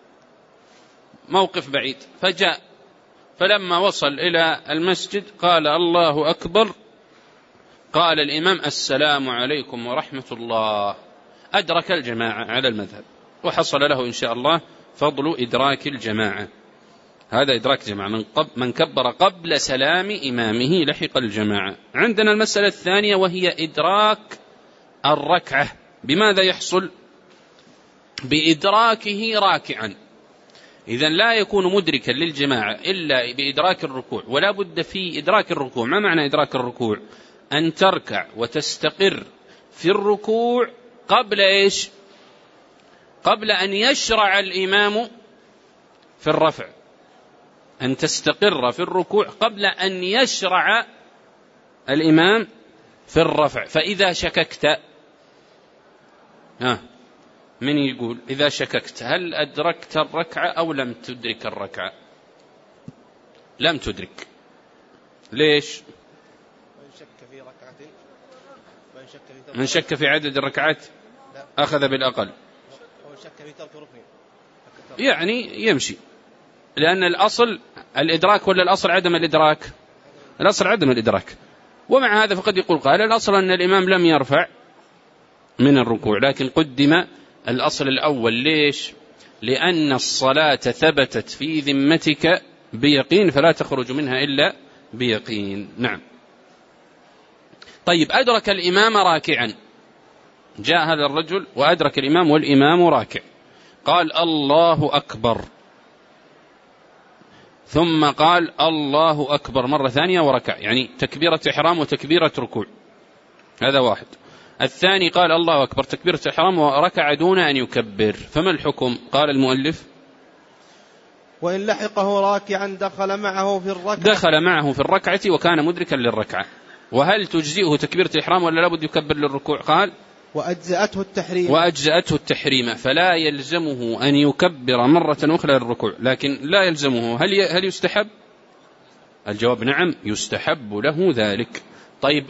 موقف بعيد، فجاء فلما وصل إلى المسجد قال الله أكبر، قال الإمام السلام عليكم ورحمة الله، أدرك الجماعة على المذهب، وحصل له إن شاء الله فضل إدراك الجماعة. هذا إدراك جماعة، من كبر قبل سلام إمامه لحق الجماعة. عندنا المسألة الثانية وهي إدراك الركعة. بماذا يحصل؟ بإدراكه راكعا. إذن لا يكون مدركا للجماعة إلا بإدراك الركوع، ولا بد في إدراك الركوع. ما معنى إدراك الركوع؟ أن تركع وتستقر في الركوع قبل إيش؟ قبل أن يشرع الإمام في الرفع. أن تستقر في الركوع قبل أن يشرع الإمام في الرفع. فإذا شككت، من يقول إذا شككت هل أدركت الركعة أو لم تدرك الركعة؟ لم تدرك. ليش؟ من شك في عدد الركعات أخذ بالأقل، يعني يمشي، لأن الأصل الإدراك ولا الأصل عدم الإدراك؟ الأصل عدم الإدراك. ومع هذا فقد يقول قال الأصل أن الإمام لم يرفع من الركوع، لكن قدم الأصل الأول. ليش؟ لأن الصلاة ثبتت في ذمتك بيقين، فلا تخرج منها إلا بيقين. نعم. طيب، أدرك الإمام راكعا، جاء هذا الرجل وأدرك الإمام والإمام راكع، قال الله أكبر، ثم قال الله أكبر مرة ثانية وركع، يعني تكبيرة إحرام وتكبيرة ركوع. هذا واحد. الثاني قال الله أكبر تكبيرة إحرام وركع دون أن يكبر. فما الحكم؟ قال المؤلف وإن لحقه راكعا دخل معه في الركعة وكان مدركا للركعة. وهل تجزئه تكبيرة إحرام ولا لابد يكبر للركوع؟ قال وأجزأته التحريم، فلا يلزمه أن يكبر مرة أخرى للركوع، لكن لا يلزمه. هل يستحب؟ الجواب نعم، يستحب له ذلك. طيب،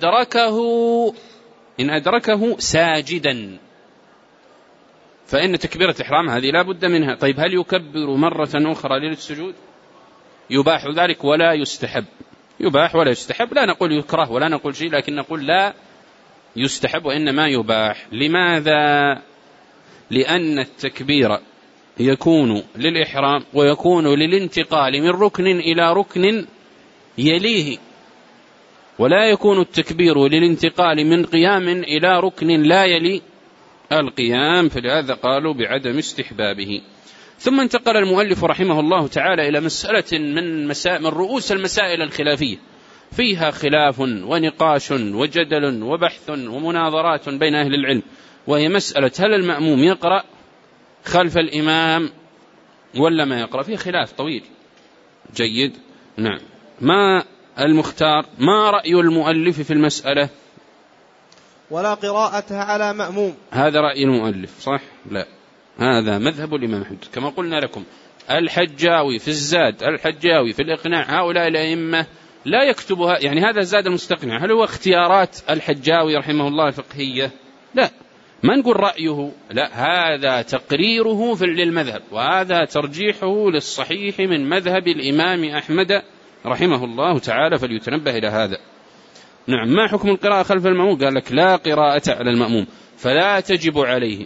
إن أدركه ساجدا فإن تكبيرة إحرام هذه لا بد منها. طيب، هل يكبر مرة أخرى للسجود؟ يباح ذلك ولا يستحب. يباح ولا يستحب، لا نقول يكره ولا نقول شيء، لكن نقول لا يستحب وإنما يباح. لماذا؟ لأن التكبير يكون للإحرام ويكون للانتقال من ركن إلى ركن يليه، ولا يكون التكبير للانتقال من قيام إلى ركن لا يلي القيام، فلهذا قالوا بعدم استحبابه. ثم انتقل المؤلف رحمه الله تعالى إلى مسألة من رؤوس المسائل الخلافية، فيها خلاف ونقاش وجدل وبحث ومناظرات بين أهل العلم، وهي مسألة هل المأموم يقرأ خلف الإمام ولا ما يقرأ؟ فيه خلاف طويل. جيد. نعم. ما المختار؟ ما رأي المؤلف في المسألة؟ ولا قراءة على مأموم. هذا رأي المؤلف صح؟ لا، هذا مذهب الإمام أحمد كما قلنا لكم. الحجاوي في الزاد، الحجاوي في الإقناع، هؤلاء الأئمة لا يكتبها، يعني هذا الزاد المستقنع هل هو اختيارات الحجاوي رحمه الله الفقهية؟ لا، ما نقول رأيه، لا، هذا تقريره للمذهب، وهذا ترجيحه للصحيح من مذهب الإمام أحمد رحمه الله تعالى، فليتنبه إلى هذا. نعم. ما حكم القراءة خلف المأموم؟ قال لك لا قراءة على المأموم، فلا تجب عليه،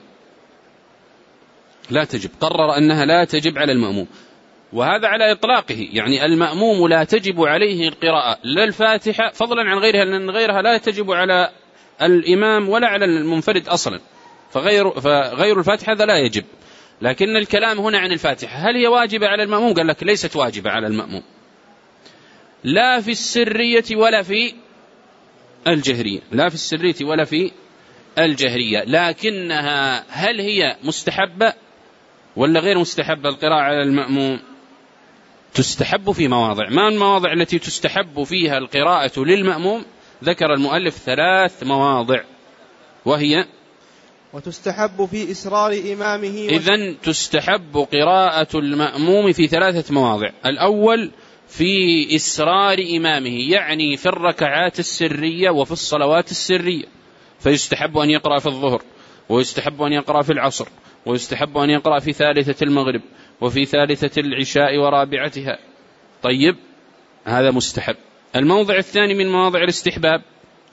لا تجب، قرر أنها لا تجب على المأموم، وهذا على إطلاقه، يعني المأموم لا تجب عليه القراءة لا الفاتحة، فضلا عن غيرها، لأن غيرها لا تجب على الإمام ولا على المنفرد أصلا، فغير الفاتحة هذا لا يجب. لكن الكلام هنا عن الفاتحة، هل هي واجبة على المأموم؟ قال لك ليست واجبة على المأموم، لا في السرية ولا في الجهرية، لا في السرية ولا في الجهرية، لكنها هل هي مستحبة ولا غير مستحبة القراءة على المأموم؟ تستحب في مواضع. ما المواضع التي تستحب فيها القراءة للمأموم؟ ذكر المؤلف 3 مواضع، وهي وتستحب في إسرار إمامه. إذن تستحب قراءة المأموم في 3 مواضع. الأول في إسرار إمامه، يعني في الركعات السرية وفي الصلوات السرية، فيستحب أن يقرأ في الظهر، ويستحب أن يقرأ في العصر، ويستحب أن يقرأ في 3 المغرب، وفي 3 العشاء ورابعتها. طيب، هذا مستحب. الموضع الثاني من مواضع الاستحباب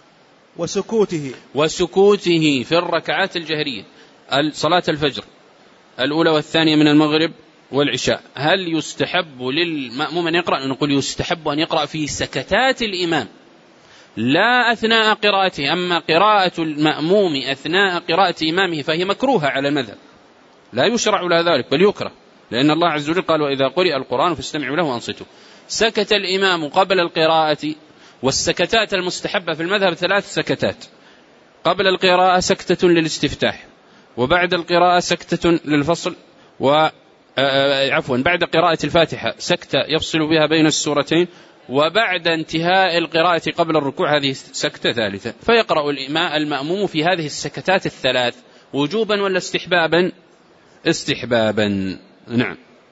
وسكوته في الركعات الجهرية، صلاة الفجر الأولى والثانية من المغرب والعشاء. هل يستحب للمأموم أن يقرأ؟ نقول يستحب أن يقرأ في سكتات الإمام لا أثناء قراءته. أما قراءة المأموم أثناء قراءة إمامه فهي مكروهة على المذهب، لا يشرع له ذلك بل يكره، لأن الله عز وجل قال: وإذا قرئ القرآن فاستمعوا له وأنصتوا. سكت الإمام قبل القراءة، والسكتات المستحبة في المذهب 3 سكتات: قبل القراءة سكتة للاستفتاح، وبعد القراءة سكتة للفصل، بعد قراءة الفاتحة سكتة يفصل بها بين السورتين، وبعد انتهاء القراءة قبل الركوع هذه سكتة ثالثة. فيقرأ المأموم في هذه السكتات ال3 وجوبا ولا استحبابا؟ استحبابا، نعم.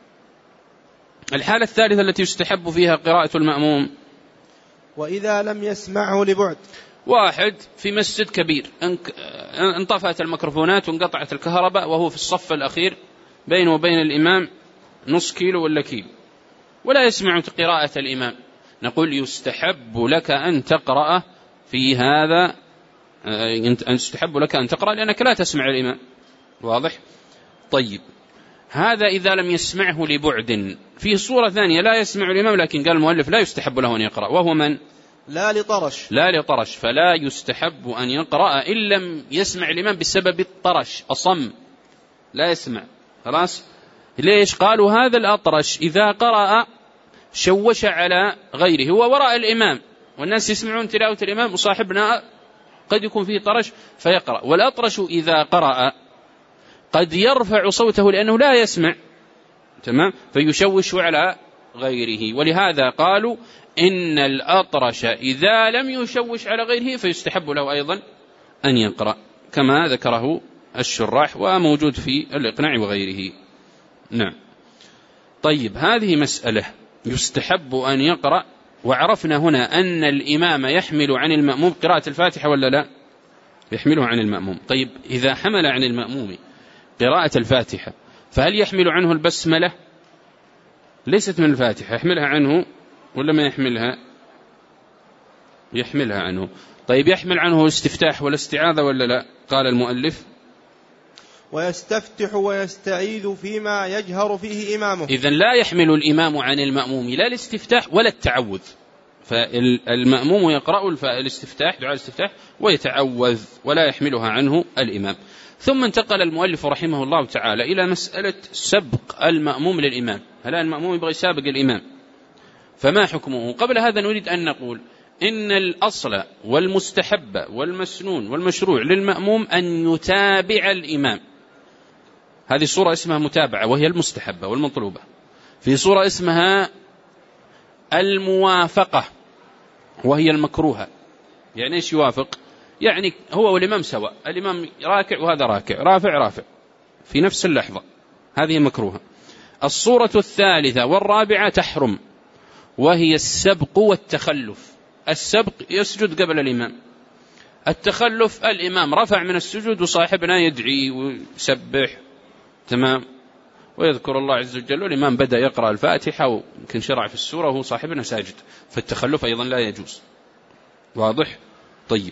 الحالة الثالثة التي يستحب فيها قراءة المأموم: وإذا لم يسمعه لبعد. واحد في مسجد كبير، انطفأت الميكروفونات وانقطعت الكهرباء، وهو في الصف الأخير بينه وبين الإمام نص كيلو ولا كيلو، ولا يسمع قراءة الإمام. نقول يستحب لك أن تقرأ في هذا، يستحب لك أن تقرأ لأنك لا تسمع الإمام. واضح؟ طيب، هذا إذا لم يسمعه لبعد. في صورة ثانية لا يسمع الإمام، لكن قال المؤلف لا يستحب له أن يقرأ، وهو من؟ لا لطرش، فلا يستحب أن يقرأ إن لم يسمع الإمام بسبب الطرش، أصم لا يسمع. خلاص؟ ليش؟ قالوا هذا الأطرش إذا قرأ شوش على غيره، هو وراء الإمام والناس يسمعون تلاوة الإمام، وصاحبنا قد يكون فيه طرش فيقرأ. والأطرش إذا قرأ قد يرفع صوته لأنه لا يسمع، تمام، فيشوش على غيره. ولهذا قالوا إن الأطرش إذا لم يشوش على غيره فيستحب له أيضا أن يقرأ، كما ذكره الشراح وموجود في الإقناع وغيره. نعم. طيب، هذه مسألة يستحب أن يقرأ، وعرفنا هنا أن الإمام يحمل عن المأموم قراءة الفاتحة ولا لا؟ يحمله عن المأموم. طيب، إذا حمل عن المأموم قراءة الفاتحة فهل يحمل عنه البسملة؟ ليست من الفاتحة، يحملها عنه ولا ما يحملها؟ يحملها عنه. طيب، يحمل عنه استفتاح والاستعاذة ولا لا؟ قال المؤلف: ويستفتح ويستعيذ فيما يجهر فيه إمامه. إذن لا يحمل الإمام عن المأموم لا الاستفتاح ولا التعوذ، فالمأموم يقرأ الاستفتاح، دعاء الاستفتاح، ويتعوذ، ولا يحملها عنه الإمام. ثم انتقل المؤلف رحمه الله تعالى إلى مسألة سبق المأموم للإمام. هل المأموم يبغى يسابق الإمام؟ فما حكمه؟ قبل هذا نريد أن نقول إن الأصل والمستحب والمسنون والمشروع للمأموم أن يتابع الإمام. هذه صورة اسمها متابعة وهي المستحبة والمطلوبة. في صورة اسمها الموافقة وهي المكروهة. يعني إيش يوافق؟ يعني هو والإمام سواء، الإمام راكع وهذا راكع، رافع في نفس اللحظة، هذه مكروهة. الصورة الثالثة والرابعة تحرم، وهي السبق والتخلف. السبق يسجد قبل الإمام، التخلف الإمام رفع من السجود وصاحبنا يدعي ويسبح، تمام، ويذكر الله عز وجل، والإمام بدأ يقرأ الفاتحة ويمكن شرع في السورة وهو صاحبنا ساجد، فالتخلف أيضا لا يجوز. واضح؟ طيب،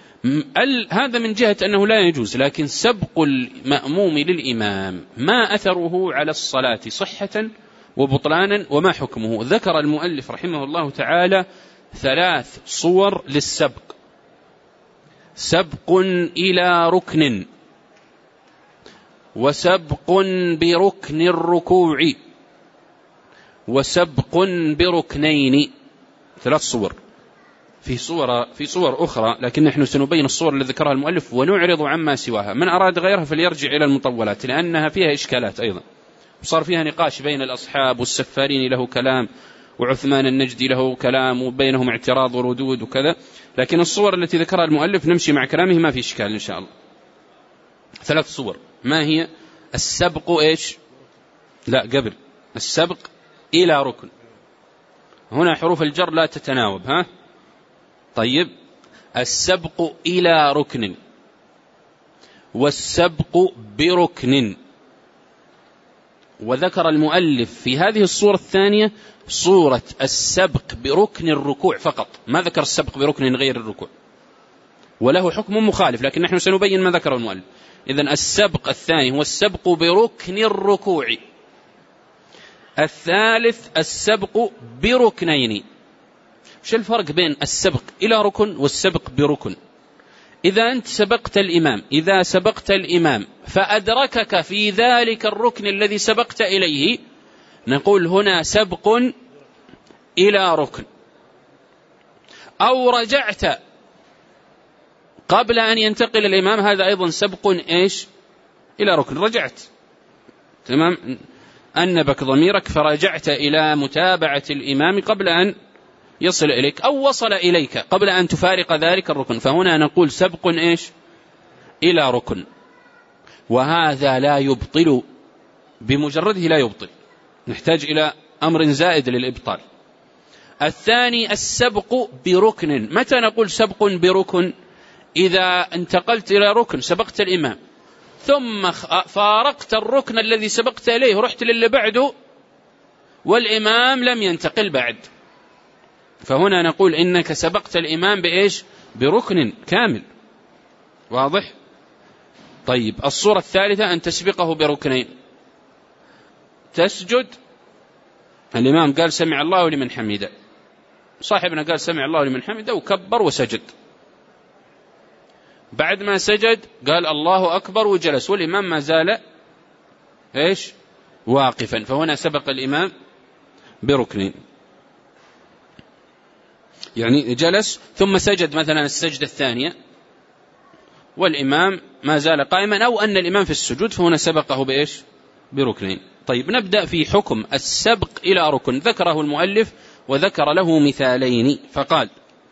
هذا من جهة أنه لا يجوز. لكن سبق المأموم للإمام ما أثره على الصلاة صحة وبطلانا وما حكمه؟ ذكر المؤلف رحمه الله تعالى 3 صور للسبق. سبق إلى ركن، وسبق بركن الركوع، وسبق بركنين. 3 صور. في صور أخرى، لكن نحن سنبين الصور التي ذكرها المؤلف ونعرض عما سواها. من أراد غيرها فليرجع إلى المطولات، لأنها فيها إشكالات أيضا، وصار فيها نقاش بين الأصحاب، والسفارين له كلام، وعثمان النجدي له كلام، وبينهم اعتراض وردود وكذا. لكن الصور التي ذكرها المؤلف نمشي مع كلامه، ما في إشكال إن شاء الله. 3 صور. ما هي؟ السبق إيش؟ لا، قبل السبق إلى ركن. هنا حروف الجر لا تتناوب. ها طيب، السبق إلى ركن، والسبق بركن. وذكر المؤلف في هذه الصورة الثانية صورة السبق بركن الركوع فقط، ما ذكر السبق بركن غير الركوع، وله حكم مخالف، لكن نحن سنبين ما ذكره المؤلف. إذن السبق الثاني هو السبق بركن الركوع. الثالث السبق بركنين. شو الفرق بين السبق إلى ركن والسبق بركن؟ إذا سبقت الإمام فأدركك في ذلك الركن الذي سبقت إليه، نقول هنا سبق إلى ركن. أو رجعت قبل أن ينتقل الإمام، هذا أيضا سبق إيش؟ إلى ركن. رجعت، تمام، أنبك ضميرك فرجعت إلى متابعة الإمام قبل أن يصل إليك، أو وصل إليك قبل أن تفارق ذلك الركن، فهنا نقول سبق إيش؟ إلى ركن. وهذا لا يبطل، بمجرده لا يبطل، نحتاج إلى أمر زائد للإبطال. الثاني السبق بركن. متى نقول سبق بركن؟ إذا انتقلت إلى ركن، سبقت الإمام ثم فارقت الركن الذي سبقت إليه ورحت للي بعده والإمام لم ينتقل بعد، فهنا نقول إنك سبقت الإمام بإيش؟ بركن كامل. واضح؟ طيب، الصورة الثالثة أن تسبقه بركنين. تسجد، الإمام قال سمع الله لمن حمده، صاحبنا قال سمع الله لمن حمده وكبر وسجد. بعد ما سجد قال الله أكبر وجلس، والإمام ما زال إيش؟ واقفا، فهنا سبق الإمام بركنين. يعني جلس ثم سجد مثلا السجدة الثانية والإمام ما زال قائما، أو أن الإمام في السجود، فهنا سبقه بإيش؟ بركنين. طيب، نبدأ في حكم السبق إلى ركن. ذكره المؤلف وذكر له مثالين، فقال: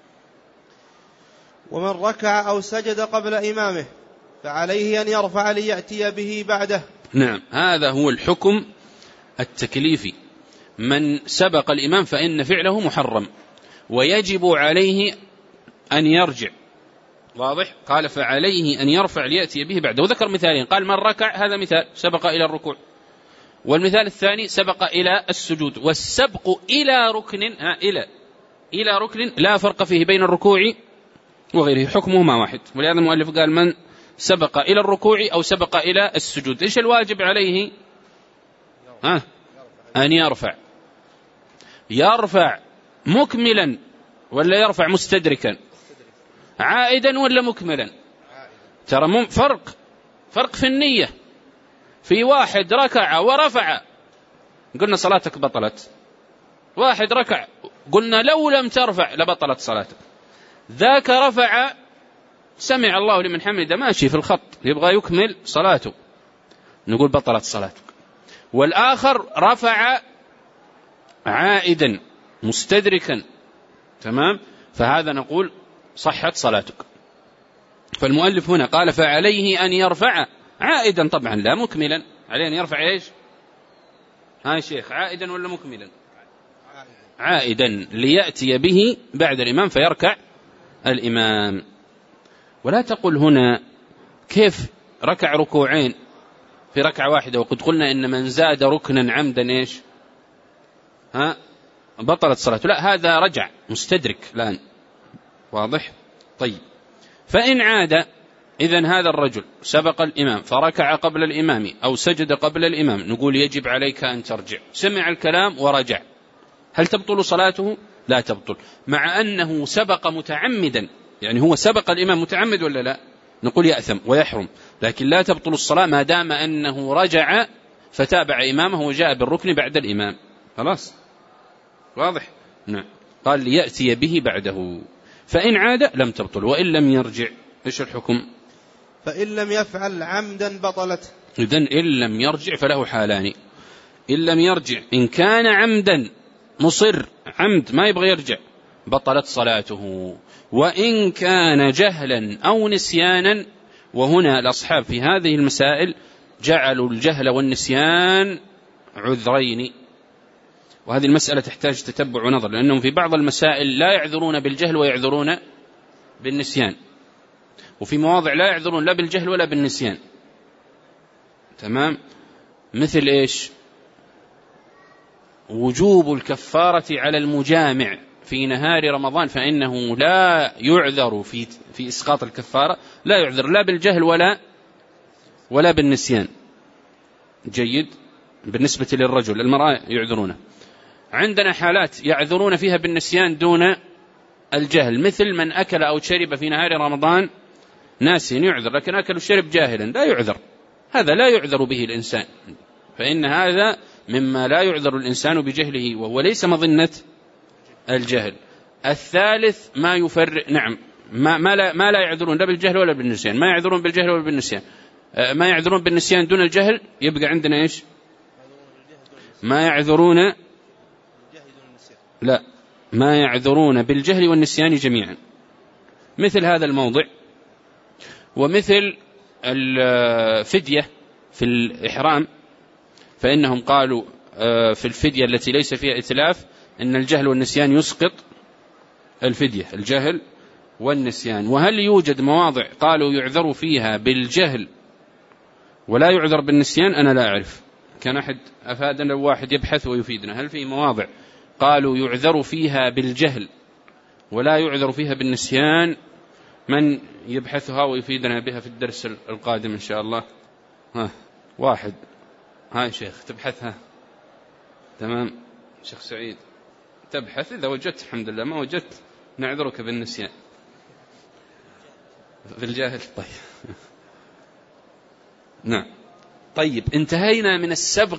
ومن ركع أو سجد قبل إمامه فعليه أن يرفع ليأتي به بعده. نعم، هذا هو الحكم التكليفي. من سبق الإمام فإن فعله محرم ويجب عليه أن يرجع. واضح؟ قال فعليه أن يرفع ليأتي به بعده، وذكر مثالين، قال من ركع، هذا مثال سبق إلى الركوع، والمثال الثاني سبق إلى السجود. والسبق إلى ركن، إلى ركن لا فرق فيه بين الركوع وغيره، حكمهما واحد. ولهذا المؤلف قال من سبق إلى الركوع أو سبق إلى السجود، إيش الواجب عليه؟ أن يرفع مكملا ولا يرفع مستدركا؟ عائدا ولا مكملا؟ ترى فرق في النية. في واحد ركع ورفع قلنا صلاتك بطلت، واحد ركع قلنا لو لم ترفع لبطلت صلاتك. ذاك رفع سمع الله لمن حمده ماشي في الخط، يبغى يكمل صلاته، نقول بطلت صلاتك. والآخر رفع عائدا مستدركا، تمام، فهذا نقول صحت صلاتك. فالمؤلف هنا قال فعليه أن يرفع عائدا، طبعا لا مكملا، عليه أن يرفع إيش؟ ها يا شيخ، عائدا ولا مكملا؟ عائدا ليأتي به بعد الإمام فيركع الإمام. ولا تقل هنا كيف ركع ركوعين في ركعة واحدة، وقد قلنا إن من زاد ركنا عمدا إيش؟ بطلت صلاته. لا، هذا رجع مستدرك الآن. واضح؟ طيب، فإن عاد، إذن هذا الرجل سبق الإمام فركع قبل الإمام أو سجد قبل الإمام، نقول يجب عليك أن ترجع. سمع الكلام ورجع، هل تبطل صلاته؟ لا تبطل، مع أنه سبق متعمدا. يعني هو سبق الإمام متعمد ولا لا؟ نقول يأثم ويحرم، لكن لا تبطل الصلاة ما دام أنه رجع فتابع إمامه وجاء بالركن بعد الإمام. خلاص واضح؟ نعم. قال ليأتي به بعده، فإن عاد لم تبطل وإن لم يرجع إيش الحكم؟ فإن لم يفعل عمدا بطلت. إذن إن لم يرجع فله حالان. إن لم يرجع إن كان عمدا مصر عمد ما يبغى يرجع بطلت صلاته، وإن كان جهلا أو نسيانا، وهنا الأصحاب في هذه المسائل جعلوا الجهل والنسيان عذرين، وهذه المسألة تحتاج تتبع ونظر، لأنهم في بعض المسائل لا يعذرون بالجهل ويعذرون بالنسيان، وفي مواضع لا يعذرون لا بالجهل ولا بالنسيان. تمام. مثل إيش؟ وجوب الكفارة على المجامع في نهار رمضان، فإنه لا يعذر في إسقاط الكفارة، لا يعذر لا بالجهل ولا بالنسيان. جيد. بالنسبة للرجل، المرأة يعذرونه. عندنا حالات يعذرون فيها بالنسيان دون الجهل، مثل من أكل أو شرب في نهار رمضان ناسيا يعذر، لكن أكل وشرب جاهلا لا يعذر، هذا لا يعذر به الإنسان، فإن هذا مما لا يعذر الإنسان بجهله، وهو ليس مظنة الجهل. الثالث ما يفرق، نعم، ما لا يعذرون لا بالجهل ولا بالنسيان، ما يعذرون بالجهل ولا بالنسيان، ما يعذرون بالنسيان دون الجهل، يبقى عندنا إيش؟ ما يعذرون، لا، ما يعذرون بالجهل والنسيان جميعا، مثل هذا الموضع. ومثل الفدية في الإحرام، فإنهم قالوا في الفدية التي ليس فيها إتلاف إن الجهل والنسيان يسقط الفدية، الجهل والنسيان. وهل يوجد مواضع قالوا يعذر فيها بالجهل ولا يعذر بالنسيان؟ أنا لا أعرف، كان أحد أفادنا واحد يبحث ويفيدنا، هل في مواضع قالوا يعذر فيها بالجهل ولا يعذر فيها بالنسيان؟ من يبحثها ويفيدنا بها في الدرس القادم إن شاء الله؟ واحد، هاي شيخ تبحثها. تمام شيخ سعيد، تبحث، إذا وجدت الحمد لله، ما وجدت نعذرك بالنسيان في الجاهل. طيب نعم. طيب انتهينا من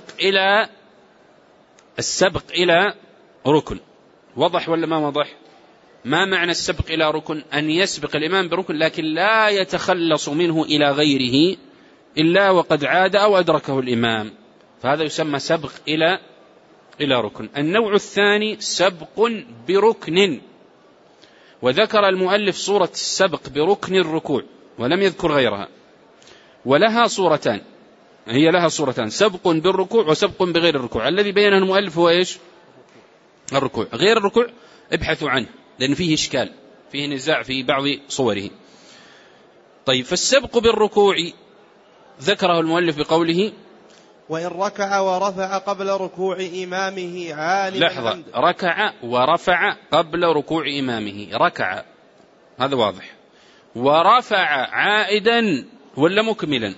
السبق إلى ركن. وضح ولا ما وضح؟ ما معنى السبق إلى ركن؟ أن يسبق الإمام بركن لكن لا يتخلص منه إلى غيره إلا وقد عاد أو أدركه الإمام، فهذا يسمى سبق إلى ركن. النوع الثاني سبق بركن، وذكر المؤلف صورة السبق بركن الركوع ولم يذكر غيرها، ولها صورتان، هي لها صورتان، سبق بالركوع وسبق بغير الركوع. الذي بينه المؤلف هو إيش؟ الركوع. غير الركوع ابحثوا عنه لأن فيه إشكال، فيه نزاع في بعض صوره. طيب، فالسبق بالركوع ذكره المؤلف بقوله وإن ركع ورفع قبل ركوع إمامه عالما. لحظة، ركع ورفع قبل ركوع إمامه، ركع هذا واضح، ورفع عائدا ولا مكملا؟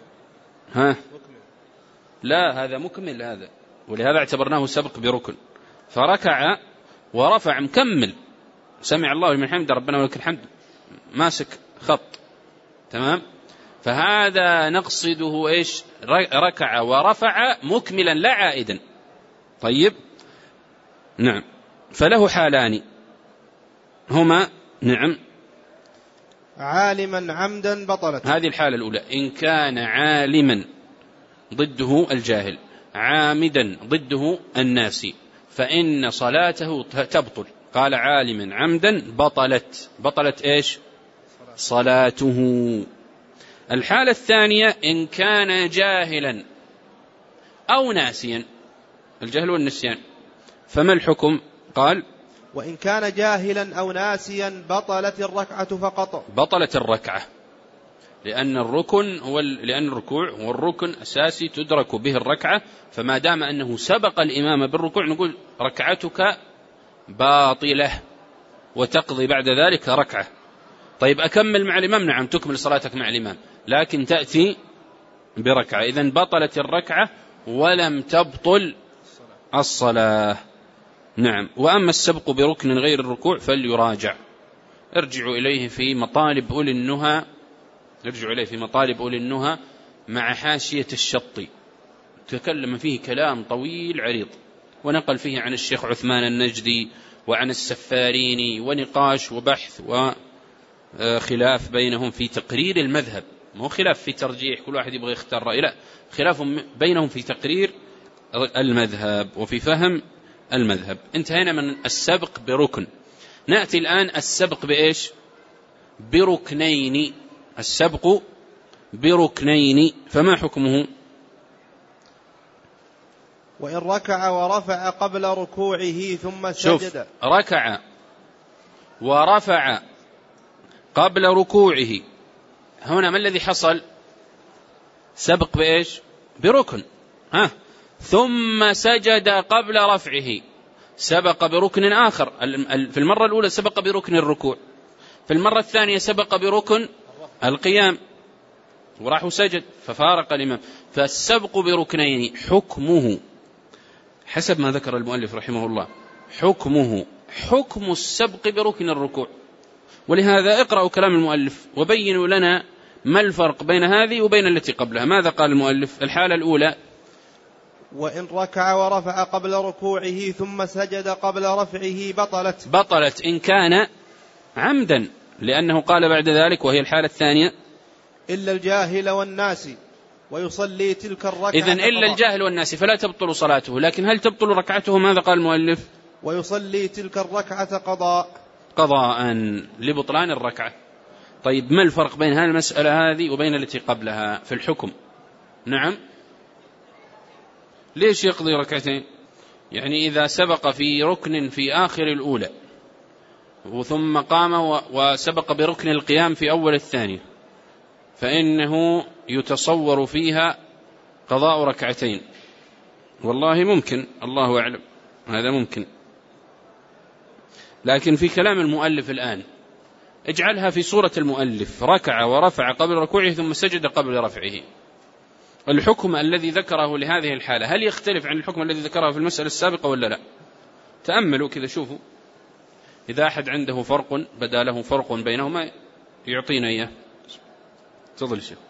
لا، هذا مكمل هذا، ولهذا اعتبرناه سبق بركن. فركع ورفع مكمل، سمع الله لمن حمده ربنا ولك الحمد، ماسك خط. تمام. فهذا نقصده إيش؟ ركع ورفع مكملا لا عائدا. طيب نعم، فله حالان هما، نعم، عالما عمدا بطلت. هذه الحالة الأولى، إن كان عالما ضده الجاهل، عامدا ضده الناسي، فإن صلاته تبطل. قال عالما عمدا بطلت إيش؟ صلاته. الحالة الثانية إن كان جاهلا أو ناسيا، الجهل والنسيان، فما الحكم؟ قال وإن كان جاهلا أو ناسيا بطلت الركعة فقط. بطلت الركعة، لأن الركوع هو الركن أساسي تدرك به الركعة، فما دام أنه سبق الإمام بالركوع نقول ركعتك باطلة وتقضي بعد ذلك ركعة. طيب أكمل مع الإمام؟ نعم تكمل صلاتك مع الإمام، لكن تأتي بركعة. إذن بطلت الركعة ولم تبطل الصلاة. نعم. وأما السبق بركن غير الركوع فليراجع، ارجعوا إليه في مطالب أولي النهى مع حاشية الشطي، تكلم فيه كلام طويل عريض، ونقل فيه عن الشيخ عثمان النجدي وعن السفاريني، ونقاش وبحث وخلاف بينهم في تقرير المذهب، مو خلاف في ترجيح كل واحد يبغى يختار رأي، لا، خلاف بينهم في تقرير المذهب وفي فهم المذهب. انتهينا من السبق بركن. نأتي الآن السبق بإيش؟ بركنين. السبق بركنين، فما حكمه؟ وإن ركع ورفع قبل ركوعه ثم سجد. ركع ورفع قبل ركوعه، هنا ما الذي حصل؟ سبق بإيش؟ بركن. ثم سجد قبل رفعه، سبق بركن آخر. في المرة الأولى سبق بركن الركوع، في المرة الثانية سبق بركن القيام وراح سجد ففارق الإمام. فالسبق بركنين حكمه حسب ما ذكر المؤلف رحمه الله، حكمه حكم السبق بركن الركوع. ولهذا اقرأوا كلام المؤلف وبينوا لنا ما الفرق بين هذه وبين التي قبلها. ماذا قال المؤلف؟ الحالة الأولى: وإن ركع ورفع قبل ركوعه ثم سجد قبل رفعه بطلت إن كان عمدا، لأنه قال بعد ذلك، وهي الحالة الثانية: إلا الجاهل والناس ويصلي تلك الركعة. إذن إلا الجاهل والناس فلا تبطل صلاته، لكن هل تبطل ركعته؟ ماذا قال المؤلف؟ ويصلي تلك الركعة قضاء لبطلان الركعة. طيب ما الفرق بين هذه المسألة هذه وبين التي قبلها في الحكم؟ نعم، ليش يقضي ركعتين؟ يعني إذا سبق في ركن في آخر الأولى ثم قام وسبق بركن القيام في أول الثانية، فإنه يتصور فيها قضاء ركعتين. والله ممكن، الله أعلم، هذا ممكن. لكن في كلام المؤلف الآن اجعلها في صورة المؤلف: ركع ورفع قبل ركوعه ثم سجد قبل رفعه. الحكم الذي ذكره لهذه الحالة هل يختلف عن الحكم الذي ذكره في المسألة السابقة ولا لا؟ تأملوا كذا، شوفوا، إذا أحد عنده فرق بدا له فرق بينهما يعطينا إياه. تفضل شيخ.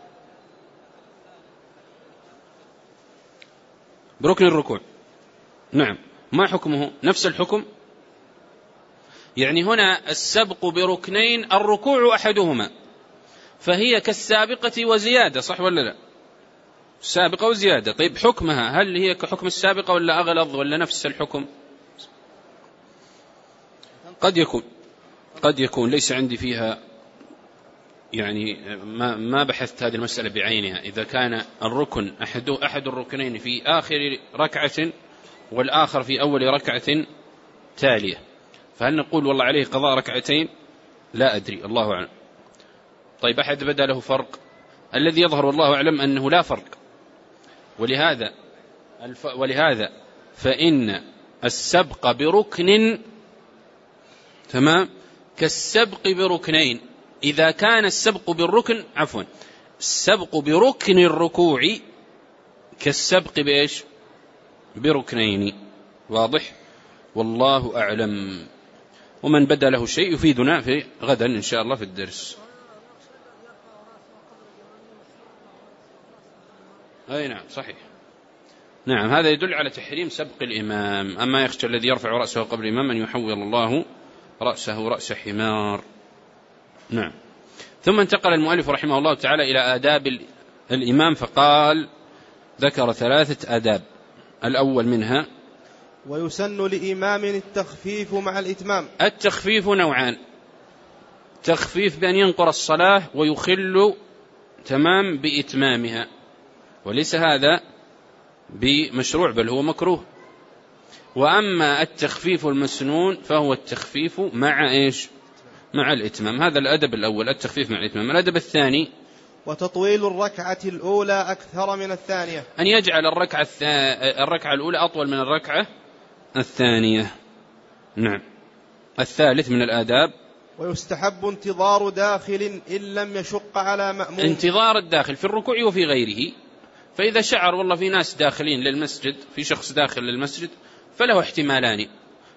بركن الركوع، نعم، ما حكمه؟ نفس الحكم. يعني هنا السبق بركنين، الركوع أحدهما، فهي كالسابقة وزيادة، صح ولا لا؟ سابقة وزيادة. طيب حكمها هل هي كحكم السابقة ولا أغلظ ولا نفس الحكم؟ قد يكون ليس عندي فيها، يعني ما بحثت هذه المسألة بعينها. إذا كان الركن أحد الركنين في آخر ركعة والآخر في أول ركعة تالية، فهل نقول والله عليه قضاء ركعتين؟ لا أدري، الله أعلم. طيب أحد بدا له فرق؟ الذي يظهر والله أعلم أنه لا فرق. ولهذا فإن السبق بركن تمام كالسبق بركنين. إذا كان السبق بالركن السبق بركن الركوع كالسبق بإيش؟ بركنين. واضح؟ والله أعلم. ومن بدا له شيء يفيدنا في غدا إن شاء الله في الدرس. أي نعم، صحيح، نعم، هذا يدل على تحريم سبق الإمام. أما يخشى الذي يرفع رأسه قبل الإمام أن يحول الله رأسه رأس حمار. نعم. ثم انتقل المؤلف رحمه الله تعالى إلى آداب الإمام، فقال ذكر 3 آداب. الأول منها: ويسن لإمام التخفيف مع الإتمام. التخفيف نوعان: تخفيف بأن ينقر الصلاة ويخل تمام بإتمامها، وليس هذا بمشروع بل هو مكروه. وأما التخفيف المسنون فهو التخفيف مع إيش؟ مع الإتمام. هذا الأدب الأول، التخفيف مع الإتمام. الأدب الثاني: وتطويل الركعة الأولى أكثر من الثانية، أن يجعل الركعة الأولى أطول من الركعة الثانية. نعم. الثالث من الآداب: ويستحب انتظار داخل إن لم يشق على مأموم. انتظار الداخل في الركوع وفي غيره. فإذا شعر والله في ناس داخلين للمسجد، في شخص داخل للمسجد، فله احتمالان: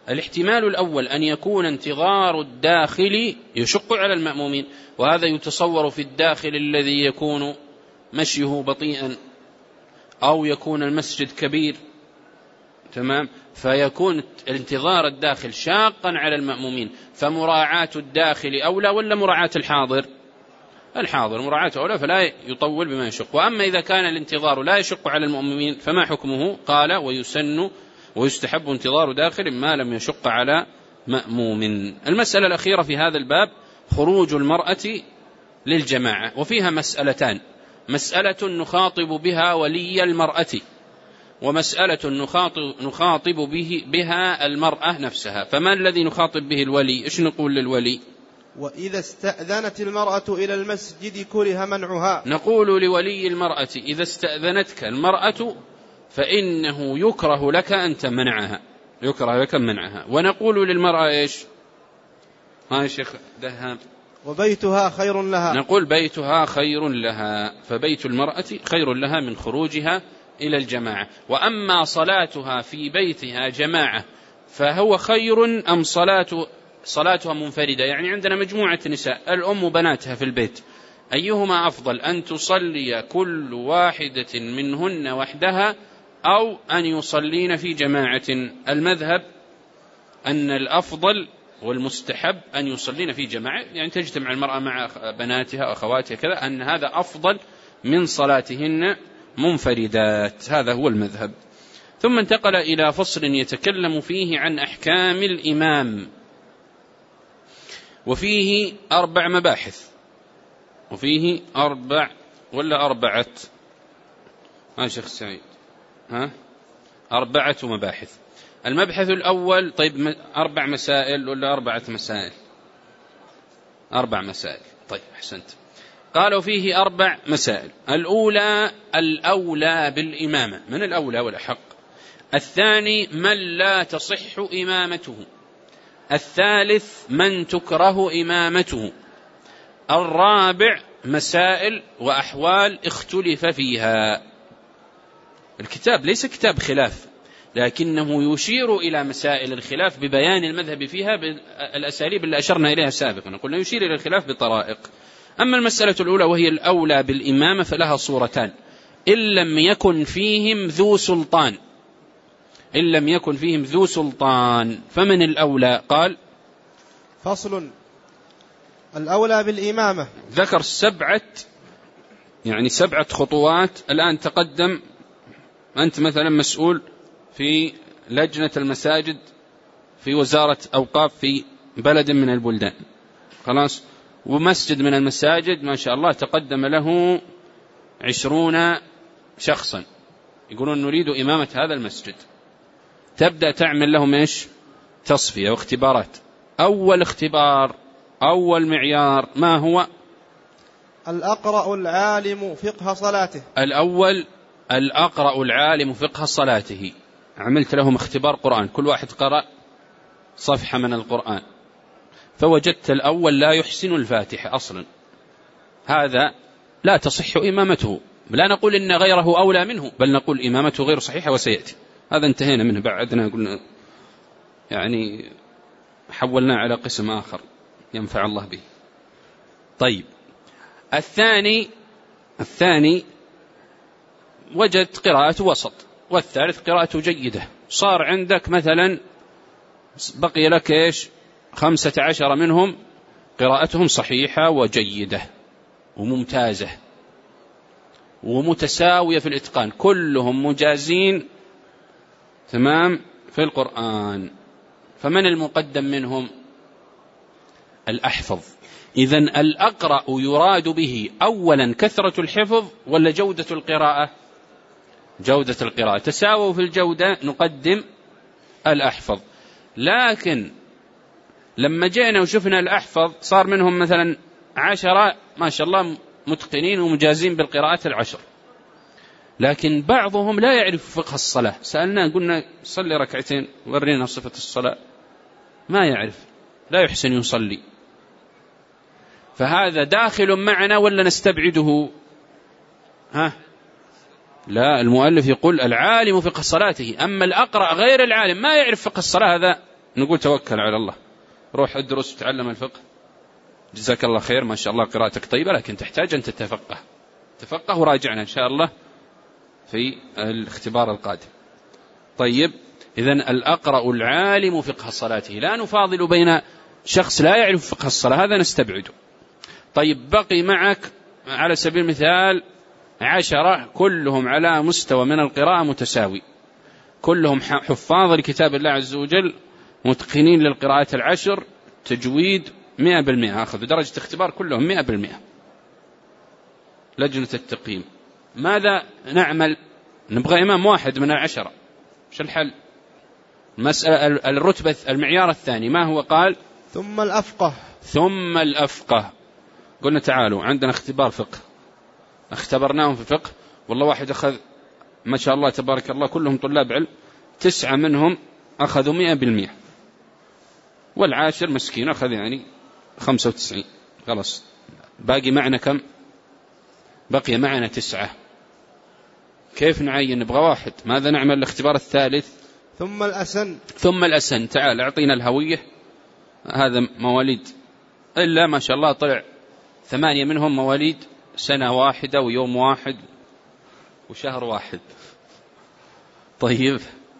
الاحتمال الأول أن يكون انتظار الداخل يشق على المأمومين، وهذا يتصور في الداخل الذي يكون مشيه بطيئا أو يكون المسجد كبير، تمام، فيكون الانتظار الداخل شاقا على المأمومين، فمراعاة الداخل أولى ولا مراعاة الحاضر؟ الحاضر مراعاته أولى، فلا يطول بما يشق. وأما إذا كان الانتظار لا يشق على المأمومين فما حكمه؟ قال ويسن ويستحب انتظار داخل ما لم يشق على مأموم. المسألة الأخيرة في هذا الباب خروج المرأة للجماعة، وفيها مسألتان: مسألة نخاطب بها ولي المرأة، ومسألة نخاطب بها المرأة نفسها. فما الذي نخاطب به الولي؟ إيش نقول للولي؟ وإذا استأذنت المرأة إلى المسجد كره منعها. نقول لولي المرأة إذا استأذنتك المرأة فإنه يكره لك أن تمنعها، يكره لك منعها. ونقول للمرأة إيش؟ ها شيخ دهام؟ وبيتها خير لها. نقول بيتها خير لها، فبيت المرأة خير لها من خروجها إلى الجماعة. وأما صلاتها في بيتها جماعة فهو خير أم صلاتها منفردة؟ يعني عندنا مجموعة نساء، الأم وبناتها في البيت، أيهما أفضل، أن تصلي كل واحدة منهن وحدها أو أن يصلين في جماعة؟ المذهب أن الأفضل والمستحب أن يصلين في جماعة، يعني تجتمع المرأة مع بناتها وأخواتها كذا، أن هذا أفضل من صلاتهن منفردات، هذا هو المذهب. ثم انتقل إلى فصل يتكلم فيه عن أحكام الإمام، وفيه 4 مباحث، وفيه 4 ولا 4 شيخ سعيد؟ 4 مباحث. المبحث الأول، طيب 4 مسائل ولا 4 مسائل؟ 4 مسائل، طيب أحسنت. قالوا فيه 4 مسائل. الأولى الأولى بالإمامة، من الأولى والأحق. الثاني من لا تصح إمامته. الثالث من تكره إمامته. الرابع مسائل وأحوال اختلف فيها. الكتاب ليس كتاب خلاف، لكنه يشير إلى مسائل الخلاف ببيان المذهب فيها بالأساليب اللي أشرنا إليها سابقا، قلنا يشير إلى الخلاف بطرائق. أما المسألة الأولى وهي الأولى بالإمامة فلها صورتان: إن لم يكن فيهم ذو سلطان، إن لم يكن فيهم ذو سلطان فمن الأولى؟ قال فصل: الأولى بالإمامة. ذكر 7 خطوات. الآن تقدم، أنت مثلا مسؤول في لجنة المساجد في وزارة أوقاف في بلد من البلدان، خلاص، ومسجد من المساجد ما شاء الله تقدم له 20 شخصا يقولون نريد إمامة هذا المسجد. تبدأ تعمل لهم إيش؟ تصفية واختبارات. أول اختبار، أول معيار ما هو؟ الأقرأ العالم فقه صلاته. الأول الأقرأ العالم فقه صلاته. عملت لهم اختبار قرآن، كل واحد قرأ صفحة من القرآن، فوجدت الأول لا يحسن الفاتحة أصلا، هذا لا تصح إمامته. لا نقول إن غيره أولى منه، بل نقول إمامته غير صحيحة وسيأتي. هذا انتهينا منه، بعدنا قلنا يعني حولنا على قسم آخر ينفع الله به. طيب، الثاني وجدت قراءة وسط، والثالث قراءة جيدة. صار عندك مثلا بقي لك إيش؟ 15 منهم قراءتهم صحيحة وجيدة وممتازة ومتساوية في الإتقان، كلهم مجازين تمام في القرآن. فمن المقدم منهم؟ الأحفظ. إذن الأقرأ يراد به أولا كثرة الحفظ ولا جودة القراءة؟ جودة القراءة. تساووا في الجودة، نقدم الأحفظ. لكن لما جئنا وشفنا الأحفظ صار منهم مثلا 10 ما شاء الله متقنين ومجازين بالقراءات 10، لكن بعضهم لا يعرف فقه الصلاة. سألنا قلنا صلي ركعتين ورينا صفة الصلاة، ما يعرف، لا يحسن يصلي. فهذا داخل معنا ولا نستبعده؟ لا، المؤلف يقول العالم فقه صلاته. أما الأقرأ غير العالم ما يعرف فقه الصلاة، هذا نقول توكل على الله، روح ادرس وتعلم الفقه، جزاك الله خير، ما شاء الله قراءتك طيبة، لكن تحتاج أن تتفقه وراجعنا إن شاء الله في الاختبار القادم. طيب، إذن الأقرأ العالم فقه صلاته، لا نفاضل بين شخص لا يعرف فقه الصلاة، هذا نستبعده. طيب، بقي معك على سبيل المثال 10 كلهم على مستوى من القراءة متساوي، كلهم حفاظ لكتاب الله عز وجل، متقنين للقراءات 10، تجويد 100%، أخذوا درجة اختبار كلهم 100%. لجنة التقييم، ماذا نعمل؟ نبغى إمام واحد من 10، شو الحل؟ مسألة الرتبة، المعيار الثاني ما هو؟ قال ثم الأفقه. ثم الأفقه. قلنا تعالوا عندنا اختبار فقه، اختبرناهم في الفقه، والله واحد أخذ ما شاء الله تبارك الله كلهم طلاب علم، 9 منهم أخذوا 100%، والعاشر مسكين أخذ يعني 95. خلاص، باقي معنا كم؟ بقي معنا 9. كيف نعين؟ نبغى واحد، ماذا نعمل؟ الاختبار الثالث ثم الأسن. ثم الأسن، تعال أعطينا الهوية، هذا مواليد إلا ما شاء الله طلع 8 منهم مواليد سنة واحدة ويوم واحد وشهر واحد. طيب،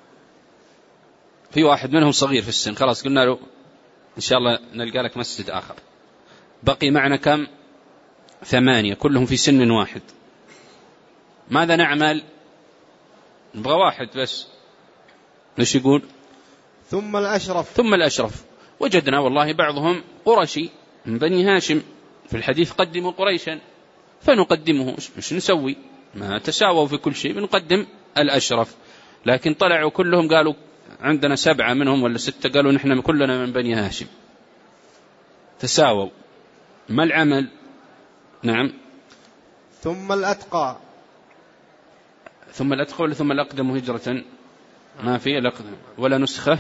في واحد منهم صغير في السن، خلاص قلنا له إن شاء الله نلقى لك مسجد آخر. بقي معنا كم؟ 8 كلهم في سن واحد. ماذا نعمل؟ نبغى واحد بس، ليش يقول ثم الأشرف. ثم الأشرف. وجدنا والله بعضهم قرشي من بني هاشم، في الحديث قدموا قريشا، فنقدمه. مش نسوي؟ ما تساووا في كل شيء، بنقدم الأشرف. لكن طلعوا كلهم قالوا عندنا 7 منهم ولا 6 قالوا نحن كلنا من بني هاشم، تساووا. ما العمل؟ نعم. ثم الأتقى. ثم الأتقى ولا ثم الأقدم هجرة؟ ما في الأقدم ولا نسخة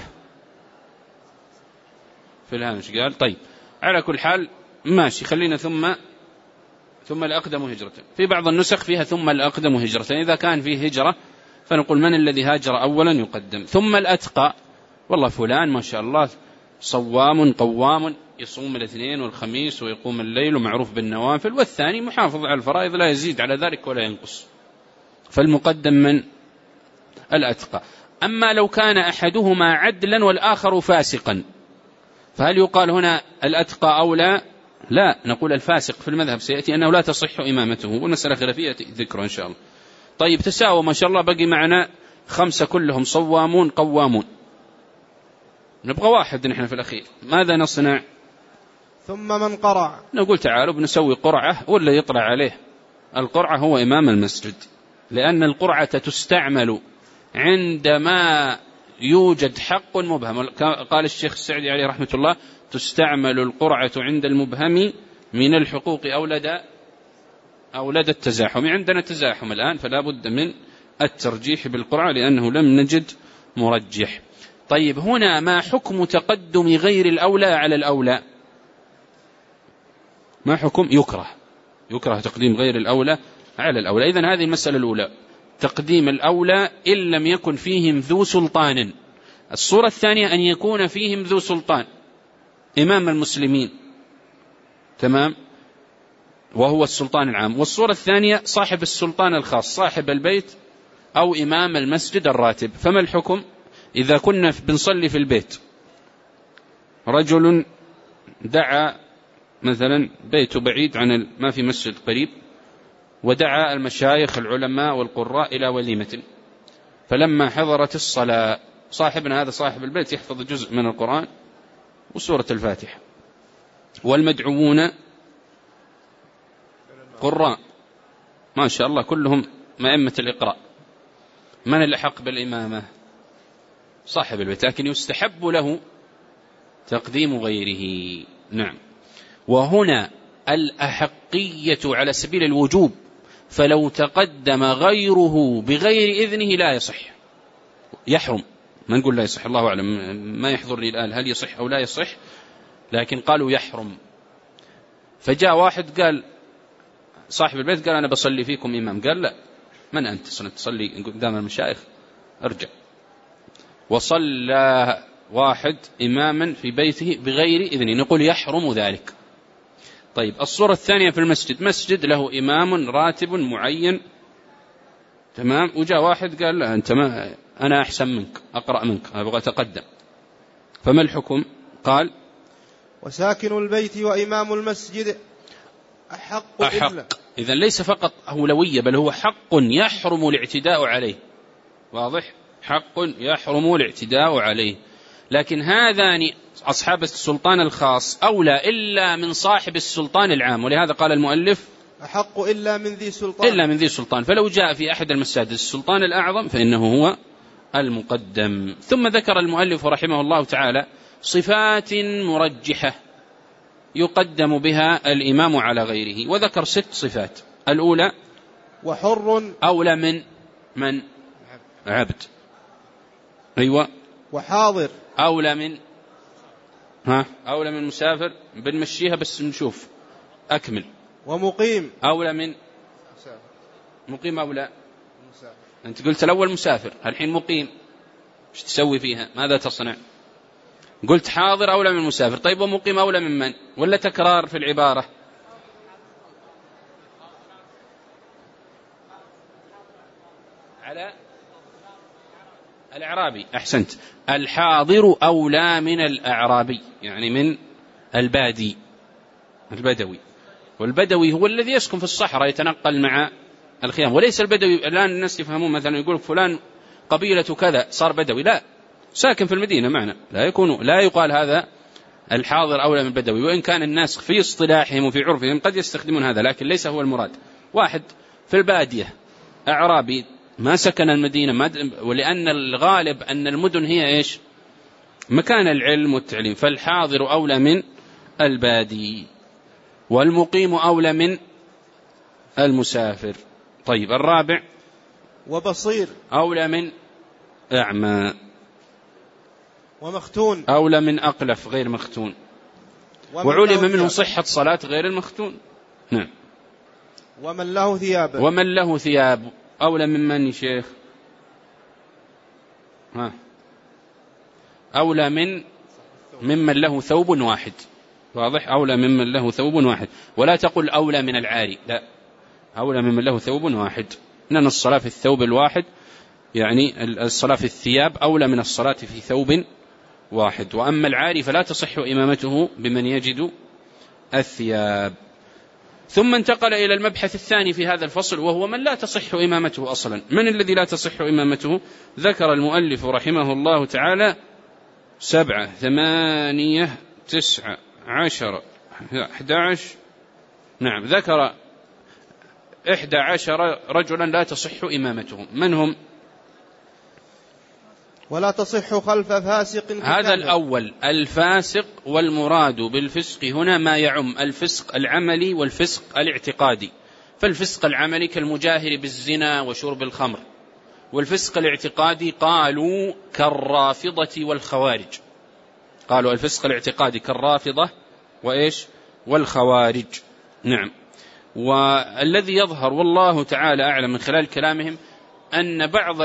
في الهامش قال. طيب، على كل حال ماشي، خلينا ثم الأقدم هجرة. في بعض النسخ فيها ثم الأقدم هجرة، إذا كان فيه هجرة فنقول من الذي هاجر أولا يقدم. ثم الأتقى، والله فلان ما شاء الله صوام قوام، يصوم الاثنين والخميس ويقوم الليل ومعروف بالنوافل، والثاني محافظ على الفرائض لا يزيد على ذلك ولا ينقص، فالمقدم من الأتقى. أما لو كان أحدهما عدلا والآخر فاسقا، فهل يقال هنا الأتقى أو لا؟ لا، نقول الفاسق في المذهب سيأتي أنه لا تصح إمامته، والمسألة خلافية ذكره إن شاء الله. طيب، تساوى ما شاء الله، بقي معنا 5 كلهم صوامون قوامون، نبغى واحد نحن في الأخير، ماذا نصنع؟ ثم من قرع. نقول تعالوا بنسوي قرعة، ولا يطلع عليه القرعة هو إمام المسجد، لأن القرعة تستعمل عندما يوجد حق مبهم. قال الشيخ السعدي عليه رحمة الله: تستعمل القرعة عند المبهم من الحقوق أو لدى التزاحم. عندنا تزاحم الآن، فلا بد من الترجيح بالقرعة لأنه لم نجد مرجح. طيب، هنا ما حكم تقدم غير الأولى على الأولى؟ ما حكم؟ يكره تقديم غير الأولى على الأولى. إذن هذه المسألة الأولى، تقديم الأولى إن لم يكن فيهم ذو سلطان. الصورة الثانية أن يكون فيهم ذو سلطان، إمام المسلمين، تمام، وهو السلطان العام. والصورة الثانية صاحب السلطان الخاص، صاحب البيت أو إمام المسجد الراتب. فما الحكم إذا كنا بنصلي في البيت، رجل دعا مثلا بيته بعيد عن ما في مسجد قريب، ودعا المشايخ العلماء والقراء إلى وليمة، فلما حضرت الصلاة صاحبنا هذا صاحب البيت يحفظ جزء من القرآن وسورة الفاتحة، والمدعوون قراء ما شاء الله كلهم مأمة الإقراء، من الأحق بالإمامة؟ صاحب البيت، لكن يستحب له تقديم غيره. نعم. وهنا الأحقية على سبيل الوجوب، فلو تقدم غيره بغير إذنه لا يصح، يحرم. ما نقول لا يصح، الله أعلم، ما يحضر لي الآن هل يصح أو لا يصح، لكن قالوا يحرم. فجاء واحد قال صاحب البيت قال أنا بصلي فيكم إمام، قال لا، من أنت تصلي قدام المشايخ؟ ارجع. واحد إماما في بيته بغير إذن، نقول يحرم ذلك. طيب الصورة الثانية في المسجد، مسجد له إمام راتب معين، تمام، وجاء واحد قال لا أنت ما أنا أحسن منك، أقرأ منك، أبغى أتقدم، فما الحكم؟ قال وساكن البيت وإمام المسجد أحق. إذن ليس فقط أولوية، بل هو حق يحرم الاعتداء عليه، واضح؟ حق يحرم الاعتداء عليه. لكن هذان أصحاب السلطان الخاص أولى إلا من صاحب السلطان العام، ولهذا قال المؤلف أحق إلا من ذي سلطان. فلو جاء في أحد المساجد السلطان الأعظم فإنه هو المقدم. ثم ذكر المؤلف رحمه الله تعالى صفات مرجحة يقدم بها الإمام على غيره، وذكر 6 صفات. الأولى وحر أولى من عبد، أيوة. وحاضر أولى من مسافر، بنمشيها بس نشوف أكمل. ومقيم أولى من مقيم، أولى مسافر. أنت قلت الأول مسافر، الحين مقيم، ايش تسوي فيها؟ ماذا تصنع؟ قلت حاضر أولى من مسافر، طيب ومقيم أولى من ولا تكرار في العبارة؟ على الأعرابي، أحسنت. الحاضر أولى من الأعرابي، يعني من البدوي، والبدوي هو الذي يسكن في الصحراء يتنقل مع الخيام، وليس البدوي الآن الناس يفهمون مثلا يقول فلان قبيلة كذا صار بدوي، لا، ساكن في المدينة معنا، لا يقال هذا الحاضر أولى من البدوي، وإن كان الناس في اصطلاحهم وفي عرفهم قد يستخدمون هذا، لكن ليس هو المراد. واحد في البادية أعرابي ما سكن المدينة، ولأن الغالب أن المدن هي إيش؟ مكان العلم والتعليم، فالحاضر أولى من البادي، والمقيم أولى من المسافر. طيب الرابع وبصير أولى من أعمى، ومختون أولى من أقلف غير مختون، وعلم منه صحة صلاة غير المختون. نعم. ومن له ثياب أولى من شيخ؟ أولى ممن له ثوب واحد، واضح؟ أولى ممن له ثوب واحد، ولا تقل أولى من العاري، لا، أولى ممن له ثوب واحد، لأن الصلاة في الثوب الواحد يعني الصلاة في الثياب أولى من الصلاة في ثوب واحد. وأما العاري فلا تصح إمامته بمن يجد الثياب. ثم انتقل إلى المبحث الثاني في هذا الفصل، وهو من لا تصح إمامته أصلا. من الذي لا تصح إمامته؟ ذكر المؤلف رحمه الله تعالى 7 8 9 10 11، نعم، ذكر 11 رجلا لا تصح إمامتهم. من هم؟ ولا تصح خلف فاسق. هذا الأول الفاسق، والمراد بالفسق هنا ما يعم الفسق العملي والفسق الاعتقادي. فالفسق العملي كالمجاهر بالزنا وشرب الخمر، والفسق الاعتقادي قالوا كالرافضة والخوارج، قالوا الفسق الاعتقادي كالرافضة وإيش؟ والخوارج. نعم. والذي يظهر والله تعالى أعلم من خلال كلامهم أن بعض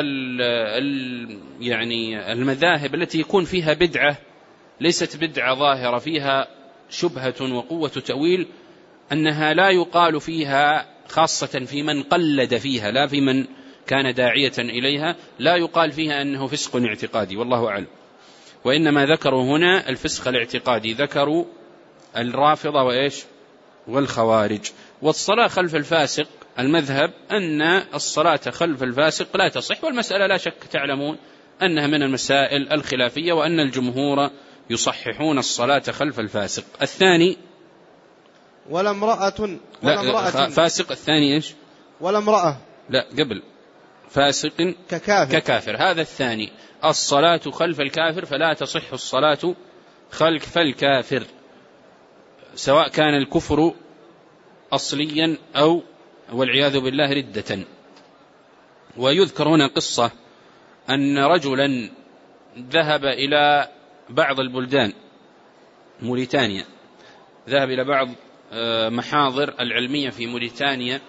يعني المذاهب التي يكون فيها بدعة ليست بدعة ظاهرة، فيها شبهة وقوة تأويل، أنها لا يقال فيها، خاصة في من قلد فيها لا في من كان داعية إليها، لا يقال فيها أنه فسق اعتقادي، والله أعلم. وإنما ذكروا هنا الفسق الاعتقادي، ذكروا الرافضة وإيش؟ والخوارج. والصلاة خلف الفاسق المذهب أن الصلاة خلف الفاسق لا تصح، والمسألة لا شك تعلمون أنها من المسائل الخلافية، وأن الجمهور يصححون الصلاة خلف الفاسق. الثاني ولا امرأة فاسق، الثاني إيش؟ ولا امرأة، لا، قبل فاسق ككافر، هذا الثاني. الصلاة خلف الكافر فلا تصح الصلاة خلف الكافر، سواء كان الكفر أصليا أو والعياذ بالله ردة. ويذكر هنا قصة أن رجلا ذهب إلى بعض البلدان، موريتانيا، ذهب إلى بعض محاضر العلمية في موريتانيا،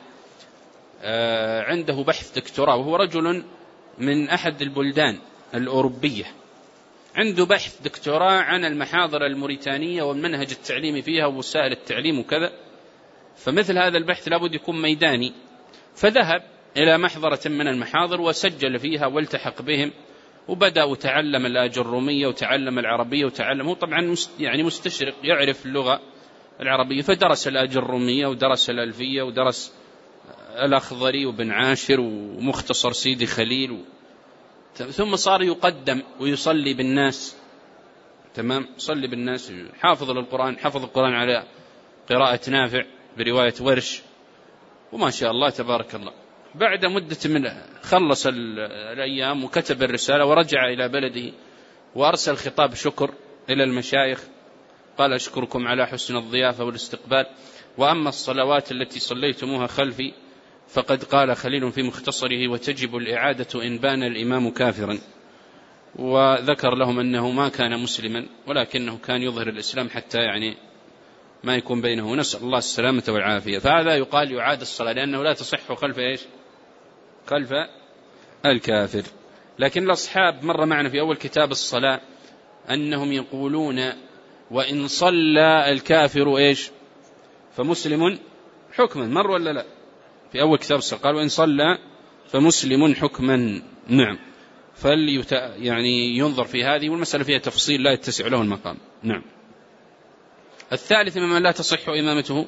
عنده بحث دكتوراه، وهو رجل من أحد البلدان الأوروبية، عنده بحث دكتوراه عن المحاضر الموريتانية والمنهج التعليمي فيها ووسائل التعليم وكذا، فمثل هذا البحث لابد يكون ميداني، فذهب إلى محضرة من المحاضر وسجل فيها والتحق بهم، وبدأ وتعلم الأجرومية وتعلم العربية وتعلم، هو طبعا يعني مستشرق يعرف اللغة العربية، فدرس الأجرومية ودرس الألفية ودرس الأخضري وبن عاشر ومختصر سيدي خليل ثم صار يقدم ويصلي بالناس. تمام، يصلي بالناس، حافظ للقرآن، حفظ القرآن على قراءة نافع برواية ورش، وما شاء الله تبارك الله. بعد مدة من خلص الأيام وكتب الرسالة ورجع إلى بلده وأرسل خطاب شكر إلى المشايخ، قال أشكركم على حسن الضيافة والاستقبال، وأما الصلوات التي صليتموها خلفي فقد قال خليل في مختصره وتجب الإعادة إن بان الإمام كافرا، وذكر لهم أنه ما كان مسلما ولكنه كان يظهر الإسلام حتى يعني ما يكون بينه، نسأل الله السلامة والعافية. فهذا يقال يعاد الصلاة لأنه لا تصح خلف إيش؟ خلف الكافر. لكن الأصحاب مر معنا في أول كتاب الصلاة أنهم يقولون وإن صلى الكافر إيش فمسلم حكما، مر ولا لا؟ في أول كتاب الصلاة قال وإن صلى فمسلم حكما. نعم، يعني ينظر في هذه، والمسألة فيها تفصيل لا يتسع له المقام. نعم. الثالث ممن لا تصح إمامته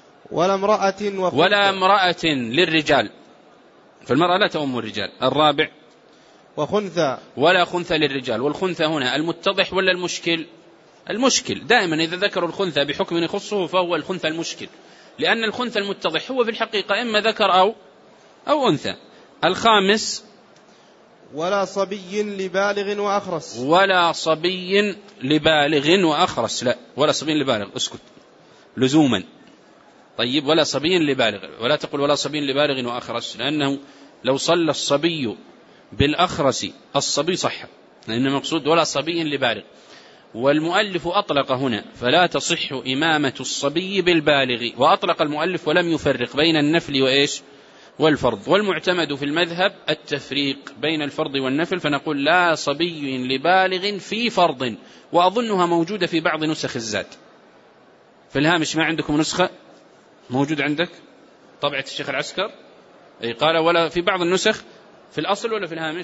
ولا امرأة للرجال، فالمرأة لا تؤم الرجال. الرابع وخنثى، ولا خنثى للرجال. والخنثى هنا المتضح ولا المشكل؟ المشكل. دائما إذا ذكروا الخنثى بحكم يخصه فهو الخنثى المشكل، لأن الخنثى المتضح هو في الحقيقة إما ذكر أو أنثى. الخامس ولا صبي لبالغ وأخرس. ولا صبي لبالغ وأخرس، لا، ولا صبي لبالغ، اسكت لزوما. طيب، ولا صبي لبالغ، ولا تقول ولا صبي لبالغ وأخرس، لأنه لو صلى الصبي بالأخرس الصبي صح، لأن المقصود ولا صبي لبالغ. والمؤلف أطلق هنا فلا تصح إمامة الصبي بالبالغ، وأطلق المؤلف ولم يفرق بين النفل وإيش والفرض. والمعتمد في المذهب التفريق بين الفرض والنفل، فنقول لا صبي لبالغ في فرض، وأظنها موجودة في بعض نسخ الزاد. في الهامش ما عندكم نسخة موجود عندك طبعة الشيخ العسكر؟ أي قال ولا في بعض النسخ، في الأصل ولا في الهامش؟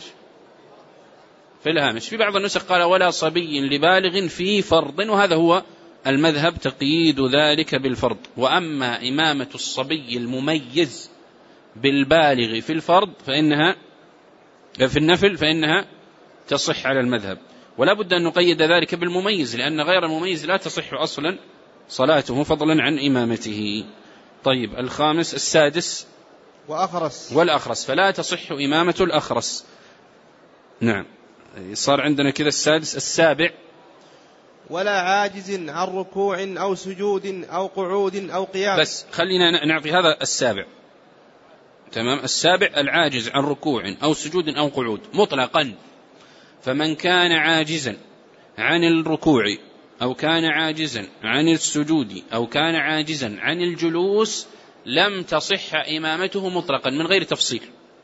في الهامش. في بعض النسخ قال ولا صبي لبالغ في فرض، وهذا هو المذهب تقييد ذلك بالفرض. وأما إمامة الصبي المميز بالبالغ في الفرض فإنها في النفل فإنها تصح على المذهب، ولا بد أن نقيد ذلك بالمميز، لأن غير المميز لا تصح أصلا صلاته فضلا عن إمامته. طيب، الخامس. السادس والأخرس، فلا تصح إمامة الأخرس. نعم، صار عندنا كذا السادس. السابع ولا عاجز عن ركوع أو سجود أو قعود أو قيام. بس خلينا نعطي هذا السابع. تمام. السابع العاجز عن ركوع أو سجود أو قعود مطلقا، فمن كان عاجزا عن الركوع أو كان عاجزا عن السجود أو كان عاجزا عن الجلوس لم تصح إمامته مطلقا من غير تفصيل.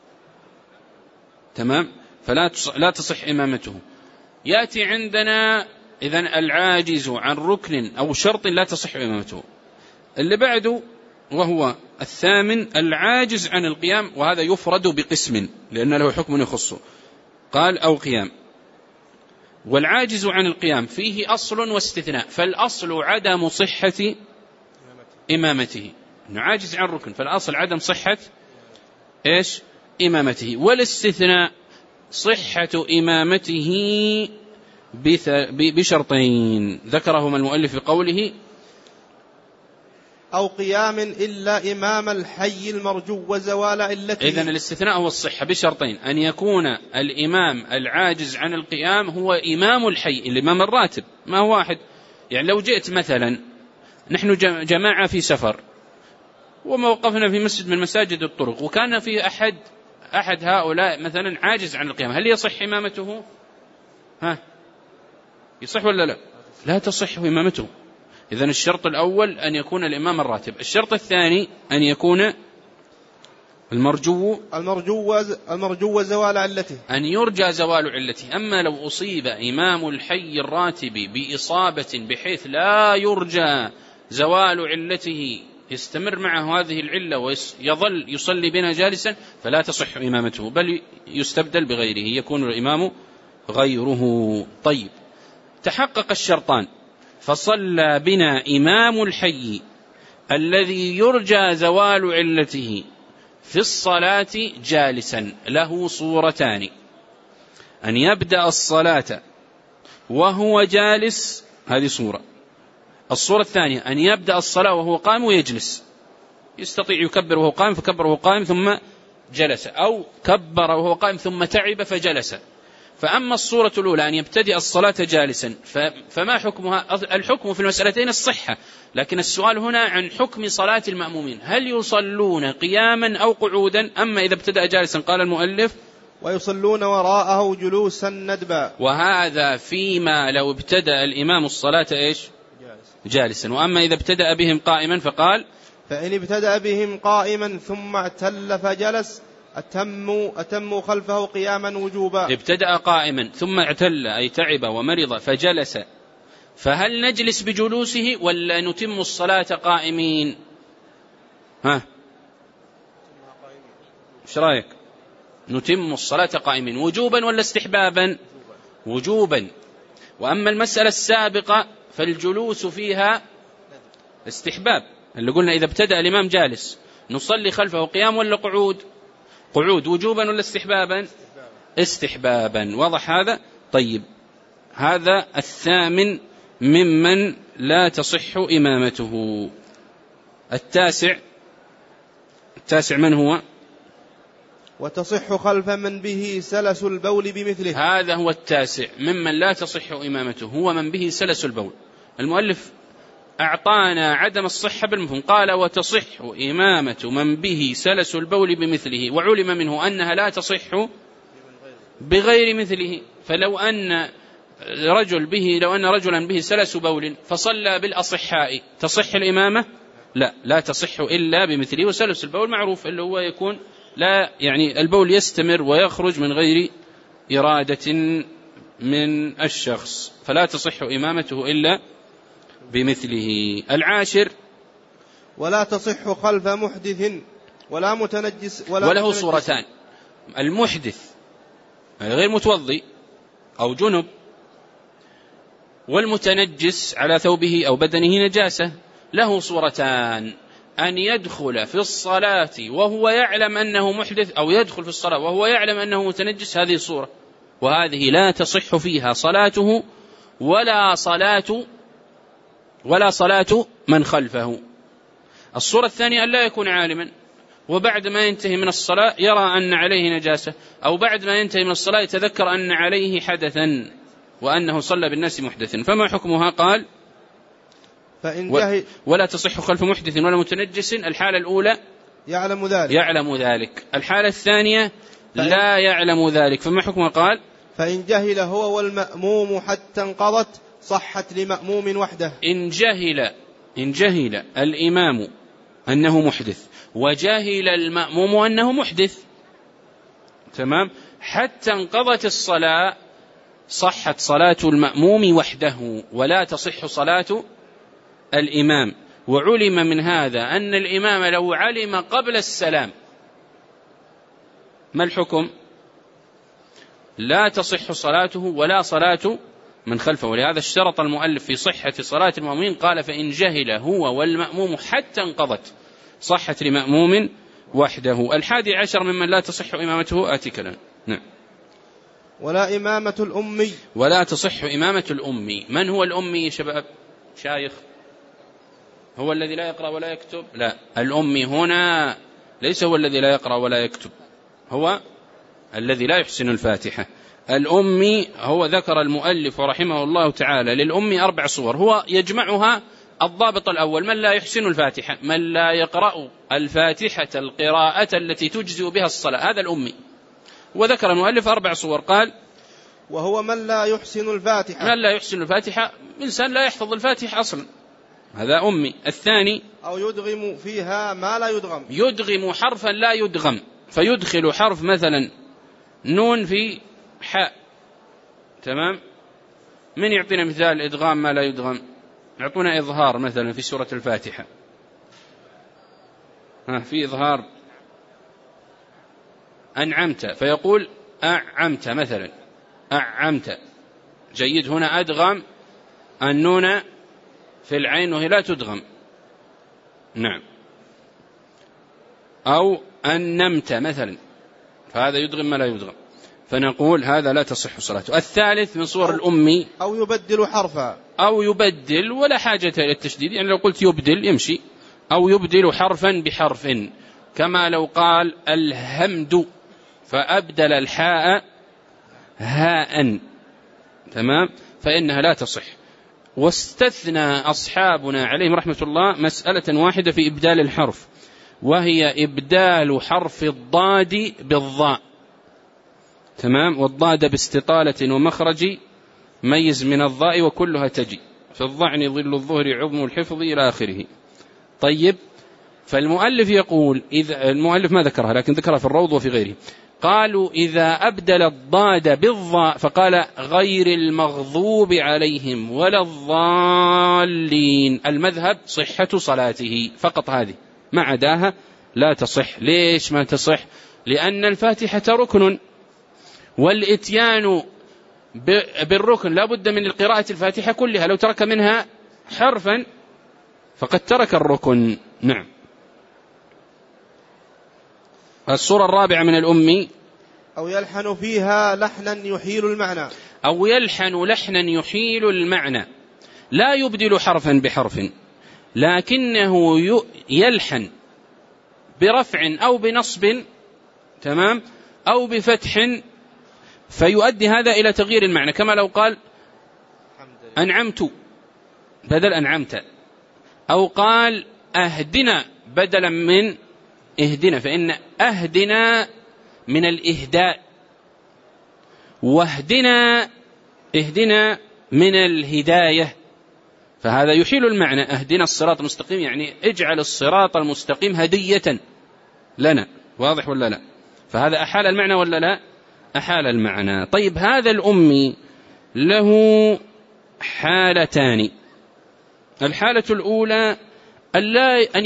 تمام، فلا تصح إمامته. يأتي عندنا إذن العاجز عن ركن أو شرط لا تصح إمامته. اللي بعده وهو الثامن العاجز عن القيام، وهذا يفرد بقسم لأن له حكم يخصه، قال أو قيام. والعاجز عن القيام فيه أصل واستثناء، فالأصل عدم صحة إمامته، إنه عاجز عن ركن، فالأصل عدم صحة إيش إمامته. والاستثناء صحة إمامته بشرطين ذكرهما المؤلف بقوله أو قيام إلا إمام الحي المرجو وزوال علته. إذن الاستثناء هو الصحة بشرطين: أن يكون الإمام العاجز عن القيام هو إمام الحي، الإمام الراتب، ما هو واحد. يعني لو جئت مثلا نحن جماعة في سفر وموقفنا في مسجد من مساجد الطرق، وكان في أحد هؤلاء مثلا عاجز عن القيام، هل يصح إمامته؟ يصح ولا لا؟ لا تصح إمامته. إذن الشرط الأول أن يكون الإمام الراتب. الشرط الثاني أن يكون المرجو زوال علته، أن يرجى زوال علته. أما لو أصيب إمام الحي الراتب بإصابة بحيث لا يرجى زوال علته، يستمر معه هذه العلة ويظل يصلي بنا جالسا، فلا تصح إمامته، بل يستبدل بغيره، يكون الإمام غيره. طيب، تحقق الشرطان، فصلى بنا إمام الحي الذي يرجى زوال علته في الصلاة جالسا، له صورتان: أن يبدأ الصلاة وهو جالس، هذه صورة. الصورة الثانية أن يبدأ الصلاة وهو قائم ويجلس، يستطيع يكبر وهو قائم فكبر وهو قائم ثم جلس، أو كبر وهو قائم ثم تعب فجلس. فأما الصورة الأولى أن يبتدئ الصلاة جالسا، فما حكمها؟ الحكم في المسألتين الصحة، لكن السؤال هنا عن حكم صلاة المأمومين، هل يصلون قياما أو قعودا؟ أما إذا ابتدأ جالسا قال المؤلف: ويصلون وراءه جلوسا ندبا. وهذا فيما لو ابتدأ الإمام الصلاة إيش؟ جالسا. وأما إذا ابتدأ بهم قائما فقال: فإن ابتدأ بهم قائما ثم اعتل فجلس أتموا خلفه قياما وجوبا. ابتدأ قائما ثم اعتل أي تعب ومرض فجلس، فهل نجلس بجلوسه ولا نتم الصلاة قائمين؟ ايش رأيك؟ نتم الصلاة قائمين وجوبا ولا استحبابا؟ وجوبا. وأما المسألة السابقة فالجلوس فيها استحباب، اللي قلنا إذا ابتدأ الإمام جالس نصلي خلفه قيام ولا قعود؟ قعود. وجوبا ولا استحبابا؟ استحبابا. واضح هذا؟ طيب، هذا الثامن ممن لا تصح إمامته. التاسع من هو؟ وتصح خلف من به سلس البول بمثله. هذا هو التاسع ممن لا تصح إمامته، هو من به سلس البول. المؤلف أعطانا عدم الصحة بالمفهوم، قال: وتصح إمامة من به سلس البول بمثله، وعلم منه أنها لا تصح بغير مثله. فلو أن رجلا به سلس بول فصلى بالأصحاء تصح الإمامة؟ لا تصح إلا بمثله. وسلس البول معروف اللي هو يكون لا يعني البول يستمر ويخرج من غير إرادة من الشخص، فلا تصح إمامته إلا بمثله. العاشر: ولا تصح خلف محدث ولا متنجس وله صورتان: المحدث غير متوضي أو جنب، والمتنجس على ثوبه أو بدنه نجاسة، له صورتان: أن يدخل في الصلاة وهو يعلم أنه محدث، أو يدخل في الصلاة وهو يعلم أنه متنجس، هذه صورة، وهذه لا تصح فيها صلاته ولا صلاة من خلفه. الصورة الثانية أن لا يكون عالما، وبعد ما ينتهي من الصلاة يرى أن عليه نجاسة، أو بعد ما ينتهي من الصلاة يتذكر أن عليه حدثا وأنه صلى بالناس محدثا، فما حكمها؟ قال: ولا تصح خلف محدث ولا متنجس. الحالة الأولى يعلم ذلك. الحالة الثانية لا يعلم ذلك، فما حكمها؟ قال: فإن جهل هو والمأموم حتى انقضت صحت لمأموم وحده. إن جهل الإمام أنه محدث وجهل المأموم أنه محدث، تمام، حتى انقضت الصلاة صحت صلاة المأموم وحده ولا تصح صلاة الإمام. وعلم من هذا أن الإمام لو علم قبل السلام ما الحكم؟ لا تصح صلاته ولا صلاة من خلفه. ولهذا اشترط المؤلف في صحة صلاة المأمومين، قال: فإن جهل هو والمأموم حتى انقضت صحت لمأموم وحده. 11 ممن لا تصح إمامته آتي كلام. نعم. ولا إمامة الأمي. ولا تصح إمامة الأمي. من هو الأمي يا شباب؟ شايخ؟ هو الذي لا يقرأ ولا يكتب؟ لا، الأمي هنا ليس هو الذي لا يقرأ ولا يكتب، هو الذي لا يحسن الفاتحة. الأمي هو ذكر المؤلف رحمه الله تعالى للأمي 4 صور، هو يجمعها. الضابط الأول: من لا يحسن الفاتحة، من لا يقرأ الفاتحة القراءة التي تجزئ بها الصلاة، هذا الأمي. وذكر المؤلف 4 صور، قال: وهو من لا يحسن الفاتحة. من لا يحسن الفاتحة إنسان لا يحفظ الفاتحة أصلا، هذا أمي. الثاني أو يدغم فيها ما لا يدغم، يدغم حرفا لا يدغم، فيدخل حرف مثلا نون في حاء. تمام. من يعطينا مثال إدغام ما لا يدغم؟ يعطونا إظهار مثلا في سورة الفاتحة، في إظهار أنعمت، فيقول أعمت مثلا، أعمت. جيد. هنا أدغم النون في العين وهي لا تدغم. نعم. أو أنمت مثلا، فهذا يدغم ما لا يدغم، فنقول هذا لا تصح صلاته. الثالث من صور الأمي أو يبدل حرفا، أو يبدل، ولا حاجة إلى التشديد، يعني لو قلت يبدل يمشي. أو يبدل حرفا بحرف، كما لو قال الهمد فأبدل الحاء هاء. تمام. فإنها لا تصح. واستثنى أصحابنا عليهم رحمة الله مسألة واحدة في إبدال الحرف، وهي إبدال حرف الضاد بالضاء. تمام. والضاد باستطالة ومخرج ميز من الضاء وكلها تجي في الضعن ظل الظهر عظم الحفظ إلى آخره. طيب. فالمؤلف يقول المؤلف ما ذكرها لكن ذكرها في الروض وفي غيره، قالوا إذا أبدل الضاد بالضاء فقال غير المغضوب عليهم ولا الضالين، المذهب صحة صلاته فقط، هذه ما عداها لا تصح. ليش ما تصح؟ لأن الفاتحة ركن، والإتيان بالركن لا بد من القراءة الفاتحة كلها، لو ترك منها حرفا فقد ترك الركن. نعم. الصورة الرابعة من الأمي أو يلحن فيها لحنا يحيل المعنى، أو يلحن لحنا يحيل المعنى، لا يبدل حرفا بحرف، لكنه يلحن برفع أو بنصب، تمام، أو بفتح، فيؤدي هذا إلى تغيير المعنى، كما لو قال أنعمت بدل أنعمت، أو قال أهدنا بدلا من اهدنا، فإن أهدنا من الإهداء، واهدنا اهدنا من الهداية، فهذا يحيل المعنى. أهدنا الصراط المستقيم يعني اجعل الصراط المستقيم هدية لنا، واضح ولا لا؟ فهذا أحال المعنى ولا لا؟ أحال المعنى. طيب. هذا الأمي له حالتان. الحالة الأولى أن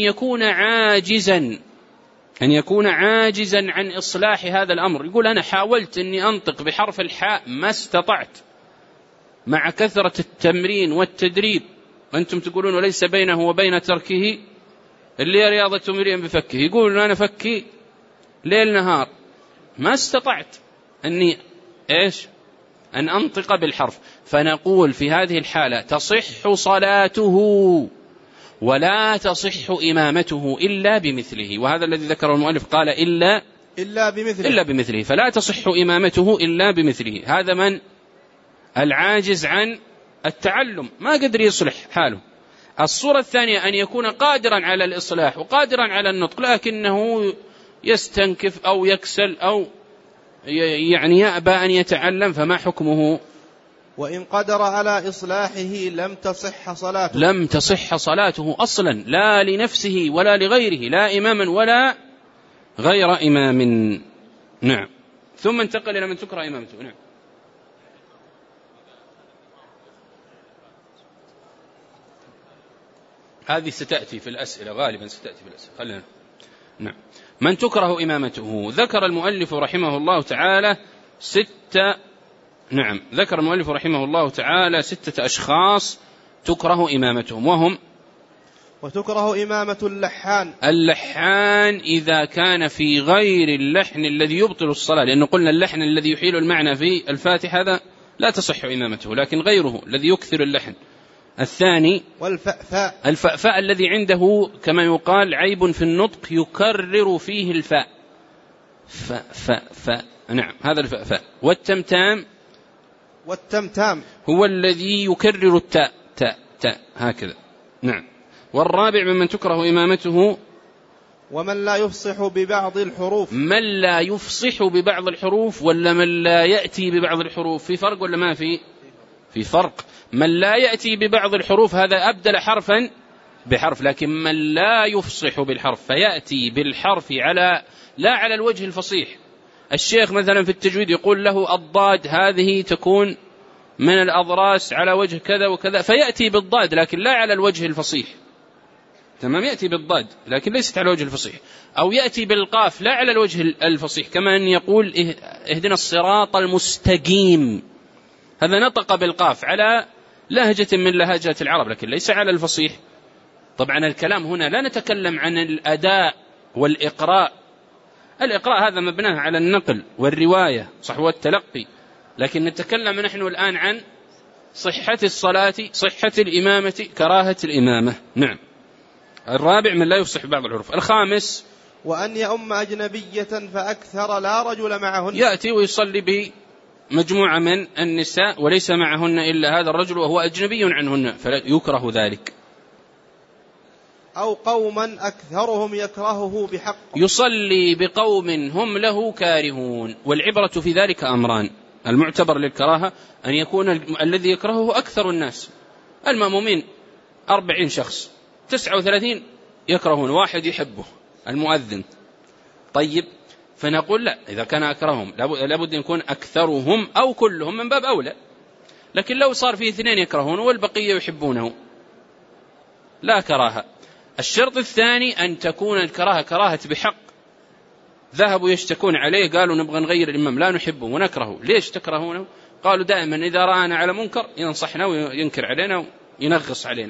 يكون عاجزا عن إصلاح هذا الأمر، يقول أنا حاولت أني أنطق بحرف الحاء ما استطعت، مع كثرة التمرين والتدريب، وأنتم تقولون وليس بينه وبين تركه اللي رياضة امرئ بفكه، يقول أنا فكي ليل نهار ما استطعت أني أن أنطق بالحرف، فنقول في هذه الحالة تصح صلاته ولا تصح إمامته إلا بمثله، وهذا الذي ذكره المؤلف، قال إلا بمثله، فلا تصح إمامته إلا بمثله. هذا من العاجز عن التعلم ما قدر يصلح حاله. الصورة الثانية أن يكون قادرا على الإصلاح وقادرا على النطق، لكنه يستنكف أو يكسل أو يعني يأبى أن يتعلم، فما حكمه؟ وإن قدر على إصلاحه لم تصح صلاته أصلا، لا لنفسه ولا لغيره، لا إماما ولا غير إمام. نعم. ثم انتقل إلى من تكره إمامته. نعم. هذه ستأتي في الأسئلة، غالبا ستأتي في الأسئلة. خلينا. نعم. من تكره إمامته، ذكر المؤلف رحمه الله تعالى ذكر المؤلف رحمه الله تعالى 6 أشخاص تكره إمامتهم، وهم: وتكره إمامة اللحان إذا كان في غير اللحن الذي يبطل الصلاة، لأنه قلنا اللحن الذي يحيل المعنى في الفاتحة هذا لا تصح إمامته، لكن غيره الذي يكثر اللحن. الثاني الفأفاء الذي عنده كما يقال عيب في النطق يكرر فيه الفاء، نعم، هذا الفأفاء. والتمتام هو الذي يكرر التاء تاء هكذا. نعم. والرابع ممن تكره إمامته ومن لا يفصح ببعض الحروف. من لا يفصح ببعض الحروف ولا من لا يأتي ببعض الحروف؟ في فرق ولا ما في فرق؟ من لا يأتي ببعض الحروف هذا أبدل حرفا بحرف، لكن من لا يفصح بالحرف فيأتي بالحرف لا على الوجه الفصيح. الشيخ مثلا في التجويد يقول له الضاد هذه تكون من الأضراس على وجه كذا وكذا، فيأتي بالضاد لكن لا على الوجه الفصيح، تمام، يأتي بالضاد لكن ليست على الوجه الفصيح. أو يأتي بالقاف لا على الوجه الفصيح، كما أن يقول اهدنا الصراط المستقيم، هذا نطق بالقاف على لهجة من لهجات العرب لكن ليس على الفصيح. طبعا الكلام هنا لا نتكلم عن الأداء والإقراء، الإقراء هذا مبناه على النقل والرواية صح والتلقي، لكن نتكلم نحن الآن عن صحة الصلاة، صحة الإمامة، كراهة الإمامة. نعم. الرابع من لا يفصح بعض الحروف. الخامس وأن يؤم أجنبية فأكثر لا رجل معهن، يأتي ويصلي بمجموعة من النساء وليس معهن إلا هذا الرجل وهو أجنبي عنهن فلا يكره ذلك. أو قوما أكثرهم يكرهه بحق، يصلي بقوم هم له كارهون، والعبرة في ذلك أمران. المعتبر للكراهة أن يكون الذي يكرهه أكثر الناس، المأمومين 40 شخص 39 يكرهون، واحد يحبه المؤذن، طيب فنقول لا، إذا كان أكرههم لابد أن يكون أكثرهم أو كلهم من باب أولى. لكن لو صار فيه 2 يكرهونه والبقية يحبونه لا كراهة. الشرط الثاني أن تكون الكراهة كراهة بحق، ذهبوا يشتكون عليه قالوا نبغى نغير الإمام لا نحبه ونكرهه. ليش تكرهونه؟ قالوا دائما إذا رأنا على منكر ينصحنا وينكر علينا وينغص علينا.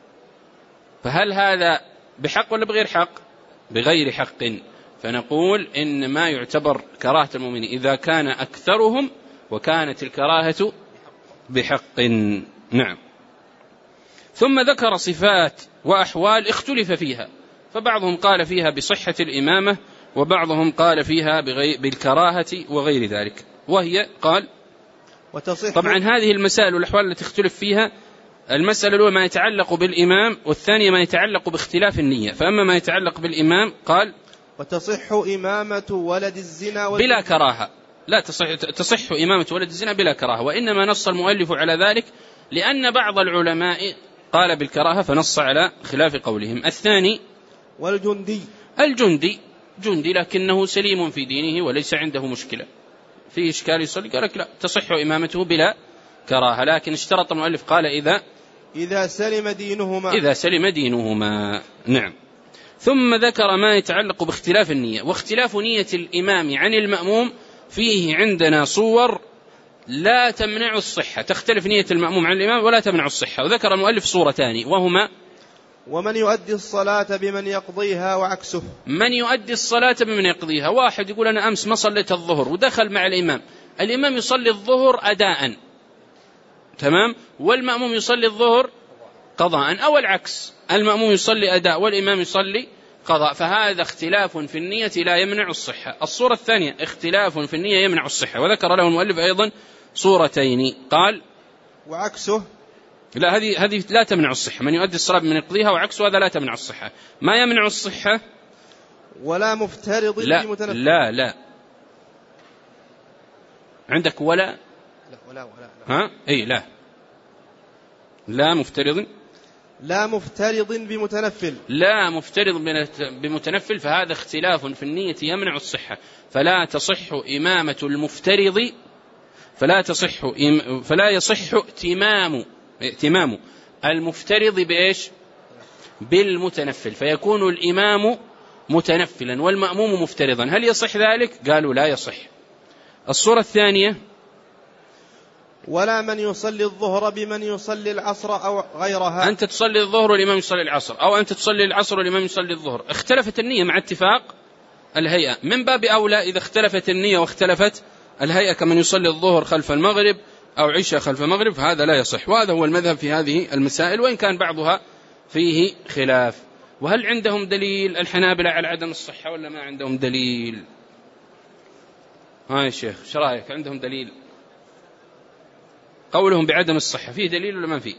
فهل هذا بحق ولا بغير حق؟ بغير حق. فنقول إن ما يعتبر كراهة المؤمنين إذا كان أكثرهم وكانت الكراهة بحق. نعم. ثم ذكر صفات وأحوال اختلف فيها، فبعضهم قال فيها بصحة الإمامة وبعضهم قال فيها بالكراهة وغير ذلك، وهي قال طبعا هذه المسائل والأحوال التي اختلف فيها، المسألة الأولى ما يتعلق بالإمام، والثانية ما يتعلق باختلاف النية. فأما ما يتعلق بالإمام قال وتصح إمامة ولد الزنا بلا كراهة، لا تصح إمامة ولد الزنا بلا كراهة، وإنما نص المؤلف على ذلك لأن بعض العلماء قال بالكراهة فنص على خلاف قولهم. الثاني الجندي جندي لكنه سليم في دينه وليس عنده مشكلة، فيه إشكال يصلي، قال لك لا تصح إمامته بلا كراهة، لكن اشترط المؤلف قال إذا سلم دينهما. نعم. ثم ذكر ما يتعلق باختلاف النية، واختلاف نية الإمام عن المأموم فيه عندنا صور لا تمنع الصحة، تختلف نية المأموم عن الإمام ولا تمنع الصحة. وذكر المؤلف صورتان وهما ومن يؤدي الصلاة بمن يقضيها وعكسه. من يؤدي الصلاة بمن يقضيها، واحد يقول أنا أمس ما صليت الظهر ودخل مع الإمام يصلي الظهر أداء، تمام، والمأموم يصلي الظهر قضاء، أو العكس، المأموم يصلي أداء والإمام يصلي قضاء، فهذا اختلاف في النية لا يمنع الصحة. الصورة الثانية اختلاف في النية يمنع الصحة، وذكر له المؤلف أيضا صورتين، قال وعكسه لا، هذه لا تمنع الصحة، من يؤدي الصلاة من يقضيها وعكسه هذا لا تمنع الصحة. ما يمنع الصحة ولا مفترض بمتنفل. لا عندك ولا ها اي لا مفترض بمتنفل، لا مفترض بمتنفل، فهذا اختلاف في النية يمنع الصحة. فلا تصح إمامة المفترض، فلا يصح ائتمام المفترض بإيش؟ بالمتنفل، فيكون الإمام متنفلا والمأموم مفترضا. هل يصح ذلك؟ قالوا لا يصح. الصورة الثانية ولا من يصلي الظهر بمن يصلي العصر أو غيرها، أنت تصلي الظهر والإمام يصلي العصر، أو أنت تصلي العصر والإمام يصلي الظهر، اختلفت النية مع اتفاق الهيئة، من باب أولى إذا اختلفت النية واختلفت الهيئة كمن يصلي الظهر خلف المغرب أو عشاء خلف المغرب، فهذا لا يصح. وهذا هو المذهب في هذه المسائل، وإن كان بعضها فيه خلاف. وهل عندهم دليل الحنابلة على عدم الصحة ولا ما عندهم دليل؟ يا شيخ ايش رايك؟ عندهم دليل؟ قولهم بعدم الصحة فيه دليل ولا ما فيه؟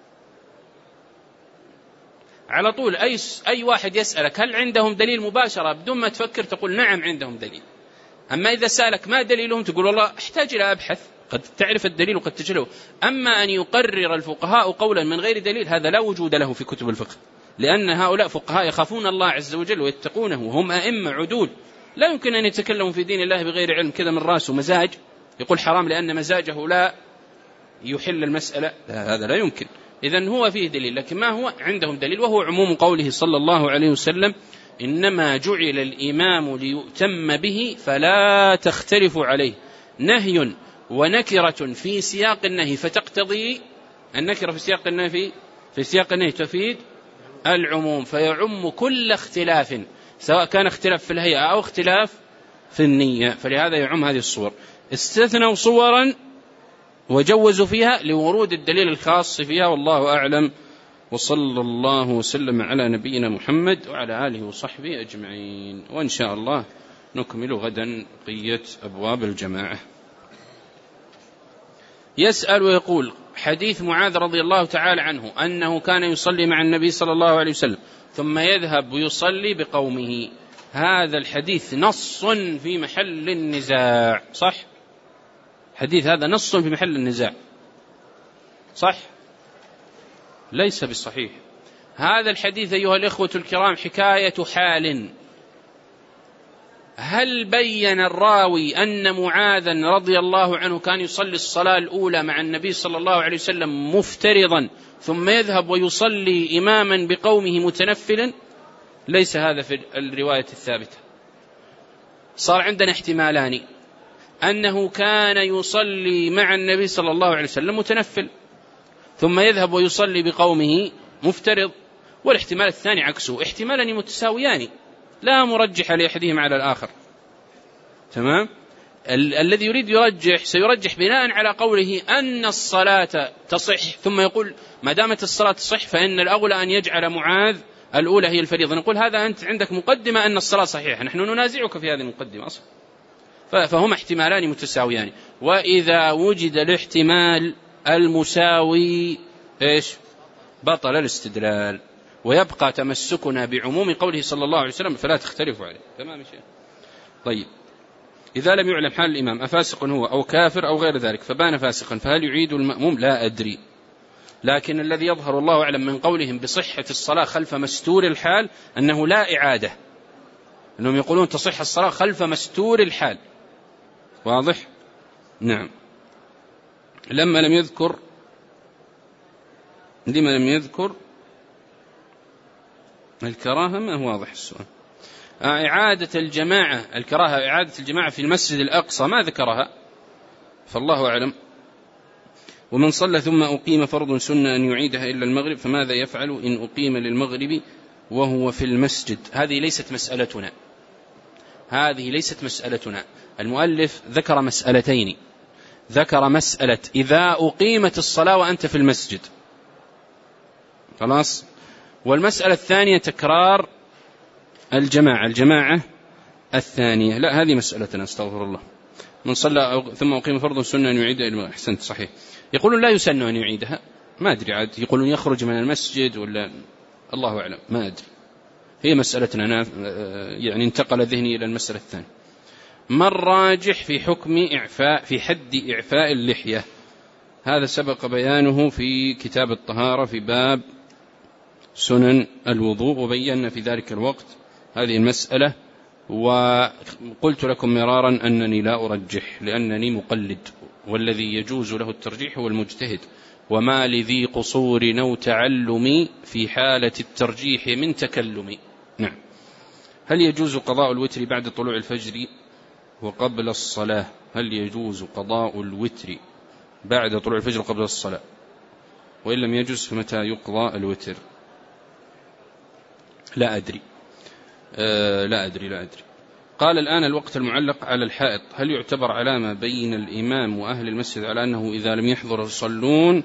على طول أي واحد يسألك هل عندهم دليل مباشرة بدون ما تفكر تقول نعم عندهم دليل. أما إذا سألك ما دليلهم تقول والله احتاج إلى أبحث، قد تعرف الدليل وقد تجهله. أما أن يقرر الفقهاء قولا من غير دليل هذا لا وجود له في كتب الفقه، لأن هؤلاء فقهاء يخافون الله عز وجل ويتقونه وهم أئمة عدول، لا يمكن أن يتكلموا في دين الله بغير علم كذا من رأسه مزاج يقول حرام لأن مزاجه لا يحل المسألة، هذا لا يمكن. إذن هو فيه دليل، لكن ما هو عندهم دليل، وهو عموم قوله صلى الله عليه وسلم إنما جعل الإمام ليؤتم به فلا تختلفوا عليه. نهي ونكرة في سياق النهي فتقتضي النكرة في سياق النهي تفيد العموم، فيعم كل اختلاف سواء كان اختلاف في الهيئة أو اختلاف في النية، فلهذا يعم هذه الصور. استثنوا صورا وجوزوا فيها لورود الدليل الخاص فيها، والله أعلم، وصلى الله وسلم على نبينا محمد وعلى آله وصحبه أجمعين. وإن شاء الله نكمل غدا بقية أبواب الجماعة. يسأل ويقول: حديث معاذ رضي الله تعالى عنه أنه كان يصلي مع النبي صلى الله عليه وسلم ثم يذهب ويصلي بقومه، هذا الحديث نص في محل النزاع، صح؟ حديث هذا نص في محل النزاع، صح؟ ليس بالصحيح. هذا الحديث أيها الإخوة الكرام حكاية حال. هل بين الراوي أن معاذا رضي الله عنه كان يصلي الصلاة الأولى مع النبي صلى الله عليه وسلم مفترضا ثم يذهب ويصلي إماما بقومه متنفلا؟ ليس هذا في الرواية الثابتة. صار عندنا احتمالان: أنه كان يصلي مع النبي صلى الله عليه وسلم متنفل ثم يذهب ويصلي بقومه مفترض، والاحتمال الثاني عكسه، احتمالان متساويان لا مرجح لأحدهما على الآخر. تمام؟ الذي يريد يرجح سيرجح بناء على قوله أن الصلاة تصح، ثم يقول ما دامت الصلاة تصح فإن الأولى أن يجعل معاذ الأولى هي الفريضة. نقول هذا أنت عندك مقدمة أن الصلاة صحيحة، نحن ننازعك في هذه المقدمة أصلا. فهما احتمالان متساويان، وإذا وجد الاحتمال المساوي إيش؟ بطل الاستدلال، ويبقى تمسكنا بعموم قوله صلى الله عليه وسلم فلا تختلفوا عليه. تمام يا شيخ؟ طيب، إذا لم يعلم حال الإمام أفاسق هو أو كافر أو غير ذلك فبان فاسقا فهل يعيد المأموم؟ لا أدري، لكن الذي يظهر الله أعلم من قولهم بصحة الصلاة خلف مستور الحال أنه لا إعادة، أنهم يقولون تصح الصلاة خلف مستور الحال. واضح؟ نعم. لما لم يذكر الكراهة، ما هو واضح السؤال. إعادة الجماعة، الكراهة إعادة الجماعة في المسجد الأقصى ما ذكرها، فالله أعلم. ومن صلى ثم أقيم فرض سنة أن يعيدها إلا المغرب فماذا يفعل إن أقيم للمغرب وهو في المسجد؟ هذه ليست مسألتنا. المؤلف ذكر مسألتين، ذكر مسألة إذا أقيمت الصلاة وأنت في المسجد، خلاص، والمسألة الثانية تكرار الجماعة الثانية. لا، هذه مسألتنا، استغفر الله. من صلى ثم أقيم فرض سنة أن يعيدها، أحسنت، صحيح. يقولون لا يسن أن يعيدها، ما أدري عاد، يقولون يخرج من المسجد ولا الله أعلم، ما أدري. هي مسألتنا، أنا يعني انتقل ذهني إلى المسألة الثانية. ما الراجح في حكم في حد إعفاء اللحية؟ هذا سبق بيانه في كتاب الطهارة في باب سنن الوضوء، وبينا في ذلك الوقت هذه المسألة، وقلت لكم مرارا أنني لا أرجح لأنني مقلد، والذي يجوز له الترجيح هو المجتهد، وما لذي قصور أو تعلم في حالة الترجيح من تكلم. نعم. هل يجوز قضاء الوتر بعد طلوع الفجر وقبل الصلاة؟ هل يجوز قضاء الوتر بعد طلوع الفجر قبل الصلاة؟ وإن لم يجوز فمتى يقضى الوتر؟ لا أدري. قال الآن الوقت المعلق على الحائط هل يعتبر علامة بين الإمام وأهل المسجد على أنه إذا لم يحضر يصلون؟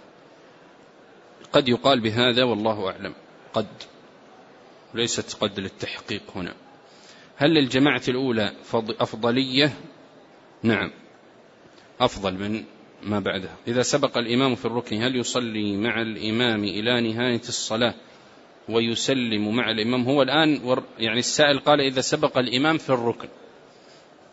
قد يقال بهذا والله أعلم، قد، ليست قد للتحقيق هنا. هل للجماعة الأولى أفضلية؟ نعم، أفضل من ما بعدها. إذا سبق الإمام في الركن هل يصلي مع الإمام إلى نهاية الصلاة ويسلم مع الإمام؟ هو الآن يعني السائل قال إذا سبق الإمام في الركن،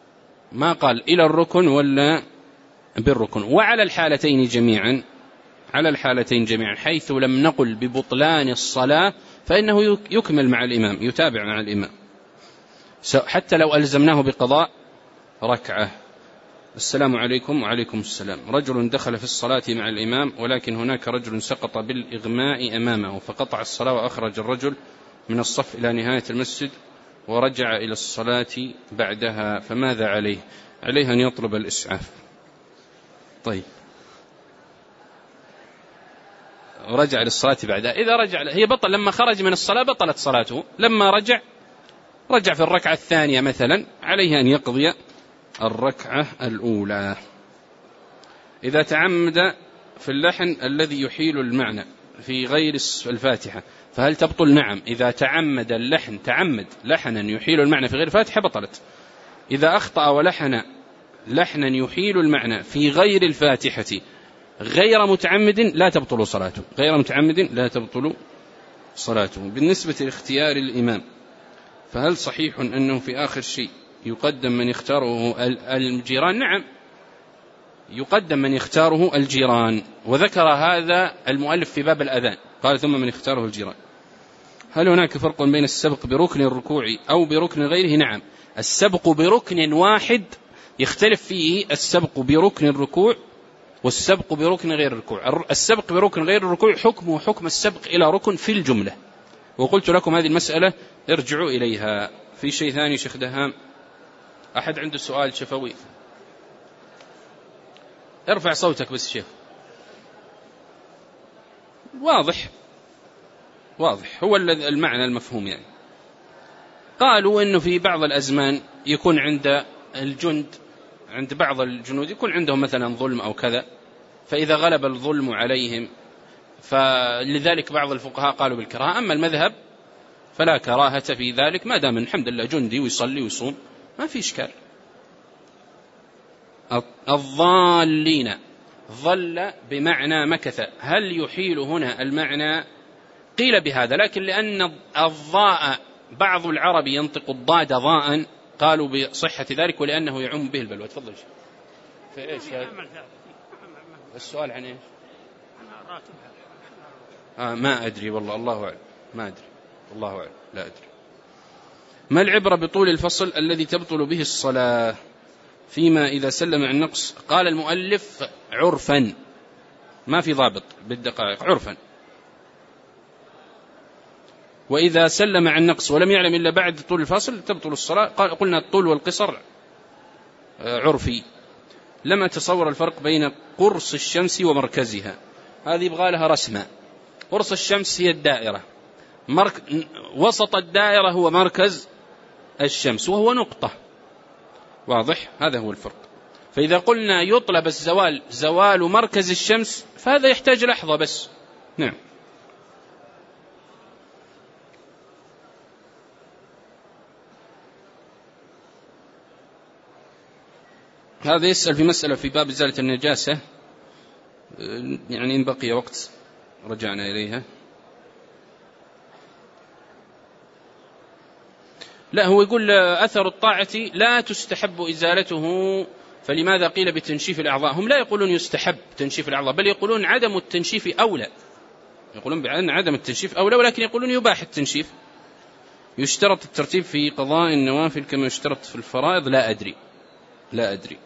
ما قال إلى الركن ولا بالركن. وعلى الحالتين جميعا، على الحالتين جميعا، حيث لم نقل ببطلان الصلاة فإنه يكمل مع الإمام، يتابع مع الإمام حتى لو ألزمناه بقضاء ركعة. السلام عليكم. وعليكم السلام. رجل دخل في الصلاة مع الإمام ولكن هناك رجل سقط بالإغماء أمامه فقطع الصلاة وأخرج الرجل من الصف إلى نهاية المسجد ورجع إلى الصلاة بعدها، فماذا عليه؟ عليه أن يطلب الإسعاف. طيب، رجع للصلاة بعدها. إذا رجع هي بطل، لما خرج من الصلاة بطلت صلاته، لما رجع في الركعة الثانية مثلا عليه أن يقضي الركعة الأولى. إذا تعمد في اللحن الذي يحيل المعنى في غير الفاتحة فهل تبطل؟ نعم، إذا تعمد اللحن، تعمد لحنا يحيل المعنى في غير الفاتحة بطلت. إذا أخطأ ولحن لحنا يحيل المعنى في غير الفاتحة غير متعمد لا تبطل صلاته، غير متعمد لا تبطل صلاته. بالنسبة لاختيار الإمام فهل صحيح أنه في آخر شيء يقدم من يختاره الجيران؟ نعم، يقدم من يختاره الجيران، وذكر هذا المؤلف في باب الأذان، قال ثم من يختاره الجيران. هل هناك فرق بين السبق بركن الركوع أو بركن غيره؟ نعم، السبق بركن واحد يختلف فيه السبق بركن الركوع والسبق بركن غير الركوع. السبق بركن غير الركوع حكمه حكم السبق إلى ركن في الجملة، وقلت لكم هذه المسألة ارجعوا إليها. في شيء ثاني شيخ دهام؟ أحد عنده سؤال شفوي؟ ارفع صوتك بس شيخ. واضح هو المعنى المفهوم. يعني قالوا إنه في بعض الأزمان يكون عند الجند، عند بعض الجنود يكون عندهم مثلا ظلم أو كذا، فإذا غلب الظلم عليهم فلذلك بعض الفقهاء قالوا بالكراهة. أما المذهب فلا كراهة في ذلك، ما دام الحمد لله جندي ويصلي ويصوم ما في إشكال. الضالين، ظل بمعنى مكث، هل يحيل هنا المعنى؟ قيل بهذا، لكن لأن الضاء بعض العرب ينطق الضاد ضاء قالوا بصحة ذلك ولأنه يعم به البلوى. تفضل. في إيش السؤال عن إيش؟ ما أدري والله، الله أعلم، ما أدري والله أعلم، لا أدري. ما العبرة بطول الفصل الذي تبطل به الصلاة فيما إذا سلم عن نقص؟ قال المؤلف عرفا، ما في ضابط بالدقائق، عرفا. وإذا سلم عن نقص ولم يعلم إلا بعد طول الفصل تبطل الصلاة. قلنا الطول والقصر عرفي. لم أتصور الفرق بين قرص الشمس ومركزها، هذه يبغى لها رسمة. قرص الشمس هي الدائرة، وسط الدائرة هو مركز الشمس وهو نقطة، واضح؟ هذا هو الفرق. فإذا قلنا يطلب الزوال زوال مركز الشمس فهذا يحتاج لحظة بس. نعم. هذا يسأل في مسألة في باب إزالة النجاسة، يعني إن بقي وقت رجعنا إليها. لا، هو يقول أثر الطاعة لا تستحب إزالته، فلماذا قيل بتنشيف الأعضاء؟ هم لا يقولون يستحب تنشيف الأعضاء، بل يقولون عدم التنشيف أولى، يقولون بأن عدم التنشيف أولى، ولكن يقولون يباح التنشيف. يشترط الترتيب في قضاء النوافل كما يشترط في الفرائض؟ لا أدري.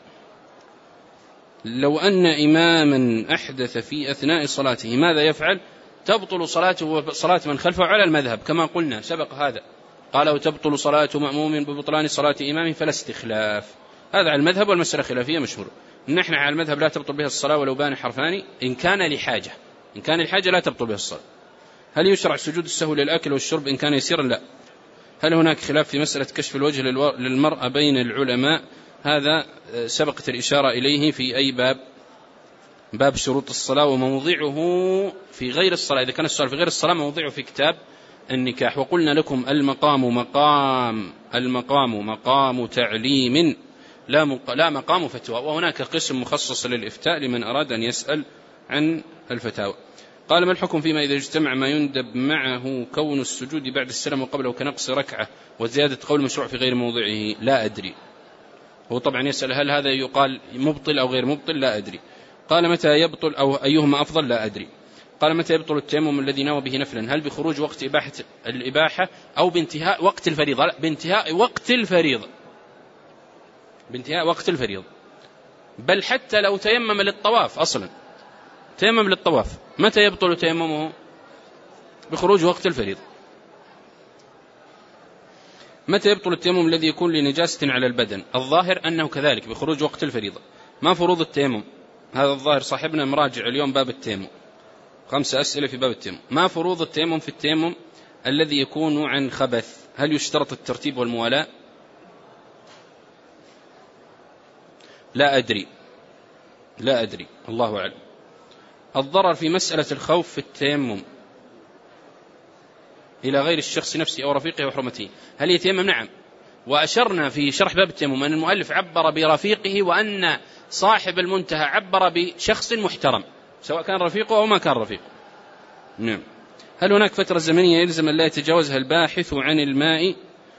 لو أن إماما أحدث في أثناء صلاته ماذا يفعل؟ تبطل صلاته وصلاة من خلفه على المذهب كما قلنا سبق هذا، قالوا تبطل صلاة مأموم ببطلان صلاة إمام فلا استخلاف. هذا على المذهب، والمسألة خلافية مشهورة. نحن على المذهب لا تبطل بها الصلاة ولو بان حرفان إن كان لحاجة لا تبطل بها الصلاة. هل يشرع سجود السهو للأكل والشرب إن كان يسيرا؟ لا. هل هناك خلاف في مسألة كشف الوجه للمرأة بين العلماء؟ هذا سبقت الإشارة إليه في أي باب شروط الصلاة، وموضعه في غير الصلاة. إذا كان السؤال في غير الصلاة موضعه في كتاب النكاح. وقلنا لكم المقام مقام تعليم لا مقام فتوى، وهناك قسم مخصص للإفتاء لمن أراد أن يسأل عن الفتاوى. قال: ما الحكم فيما إذا اجتمع ما يندب معه كون السجود بعد السلام وقبله كنقص ركعة وزيادة قول مشروع في غير موضعه؟ لا أدري. هو طبعا يسأل هل هذا يقال مبطل أو غير مبطل؟ لا أدري. قال متى يبطل أو أيهما أفضل لا أدري. قال متى يبطل التيمم الذي نوى به نفلا؟ هل بخروج وقت الإباحة أو بانتهاء وقت الفريضة؟ لا، بانتهاء وقت الفريضة، بانتهاء وقت الفريضة. بل حتى لو تيمم للطواف أصلا، تيمم للطواف، متى يبطل تيممه؟ بخروج وقت الفريضة. متى يبطل التيمم الذي يكون لنجاسة على البدن؟ الظاهر أنه كذلك بخروج وقت الفريضة. ما فروض التيمم؟ هذا الظاهر صاحبنا مراجع اليوم باب التيمم، 5 أسئلة في باب التيمم. ما فروض التيمم في التيمم الذي يكون عن خبث؟ هل يشترط الترتيب والموالاة؟ لا أدري، لا أدري، الله أعلم. الضرر في مسألة الخوف في التيمم إلى غير الشخص نفسه أو رفيقه وحرمته، هل يتيمم؟ نعم. وأشرنا في شرح باب التيمم أن المؤلف عبر برفيقه، وأن صاحب المنتهى عبر بشخص محترم سواء كان رفيقه أو ما كان رفيقه. نعم. هل هناك فترة زمنية يلزم أن لا يتجاوزها الباحث عن الماء؟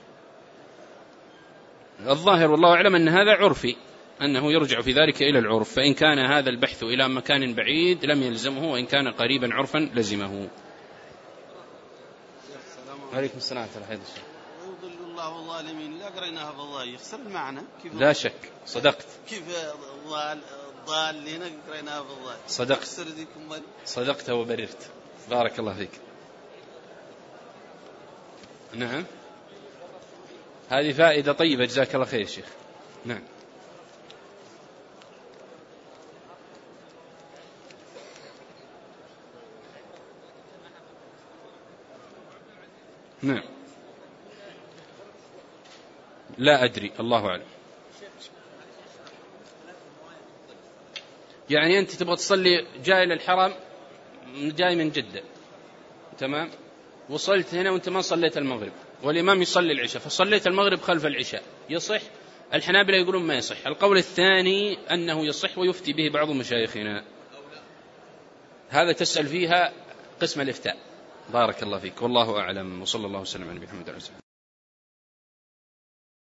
الظاهر والله أعلم أن هذا عرفي، أنه يرجع في ذلك إلى العرف، فإن كان هذا البحث إلى مكان بعيد لم يلزمه، وإن كان قريبا عرفا لزمه. عليكم السلام ورحمة الله. يضل الله الظالمين، لا قريناها في الله يخسر المعنى كيف؟ لا شك، صدقت. كيف ضالين قريناها في الله؟ صدقت، صدقت وبررت، بارك الله فيك. نعم، هذه فائدة طيبة، جزاك الله خير شيخ. نعم. نعم، لا أدري، الله أعلم. يعني أنت تبغى تصلي جاي للحرم، جاي من جدة، تمام، وصلت هنا وأنت ما صليت المغرب والإمام يصلي العشاء، فصليت المغرب خلف العشاء، يصح؟ الحنابلة يقولون ما يصح. القول الثاني أنه يصح ويفتي به بعض مشايخنا. هذا تسأل فيها قسم الإفتاء. بارك الله فيك، والله أعلم، وصلى الله وسلم على نبينا محمد.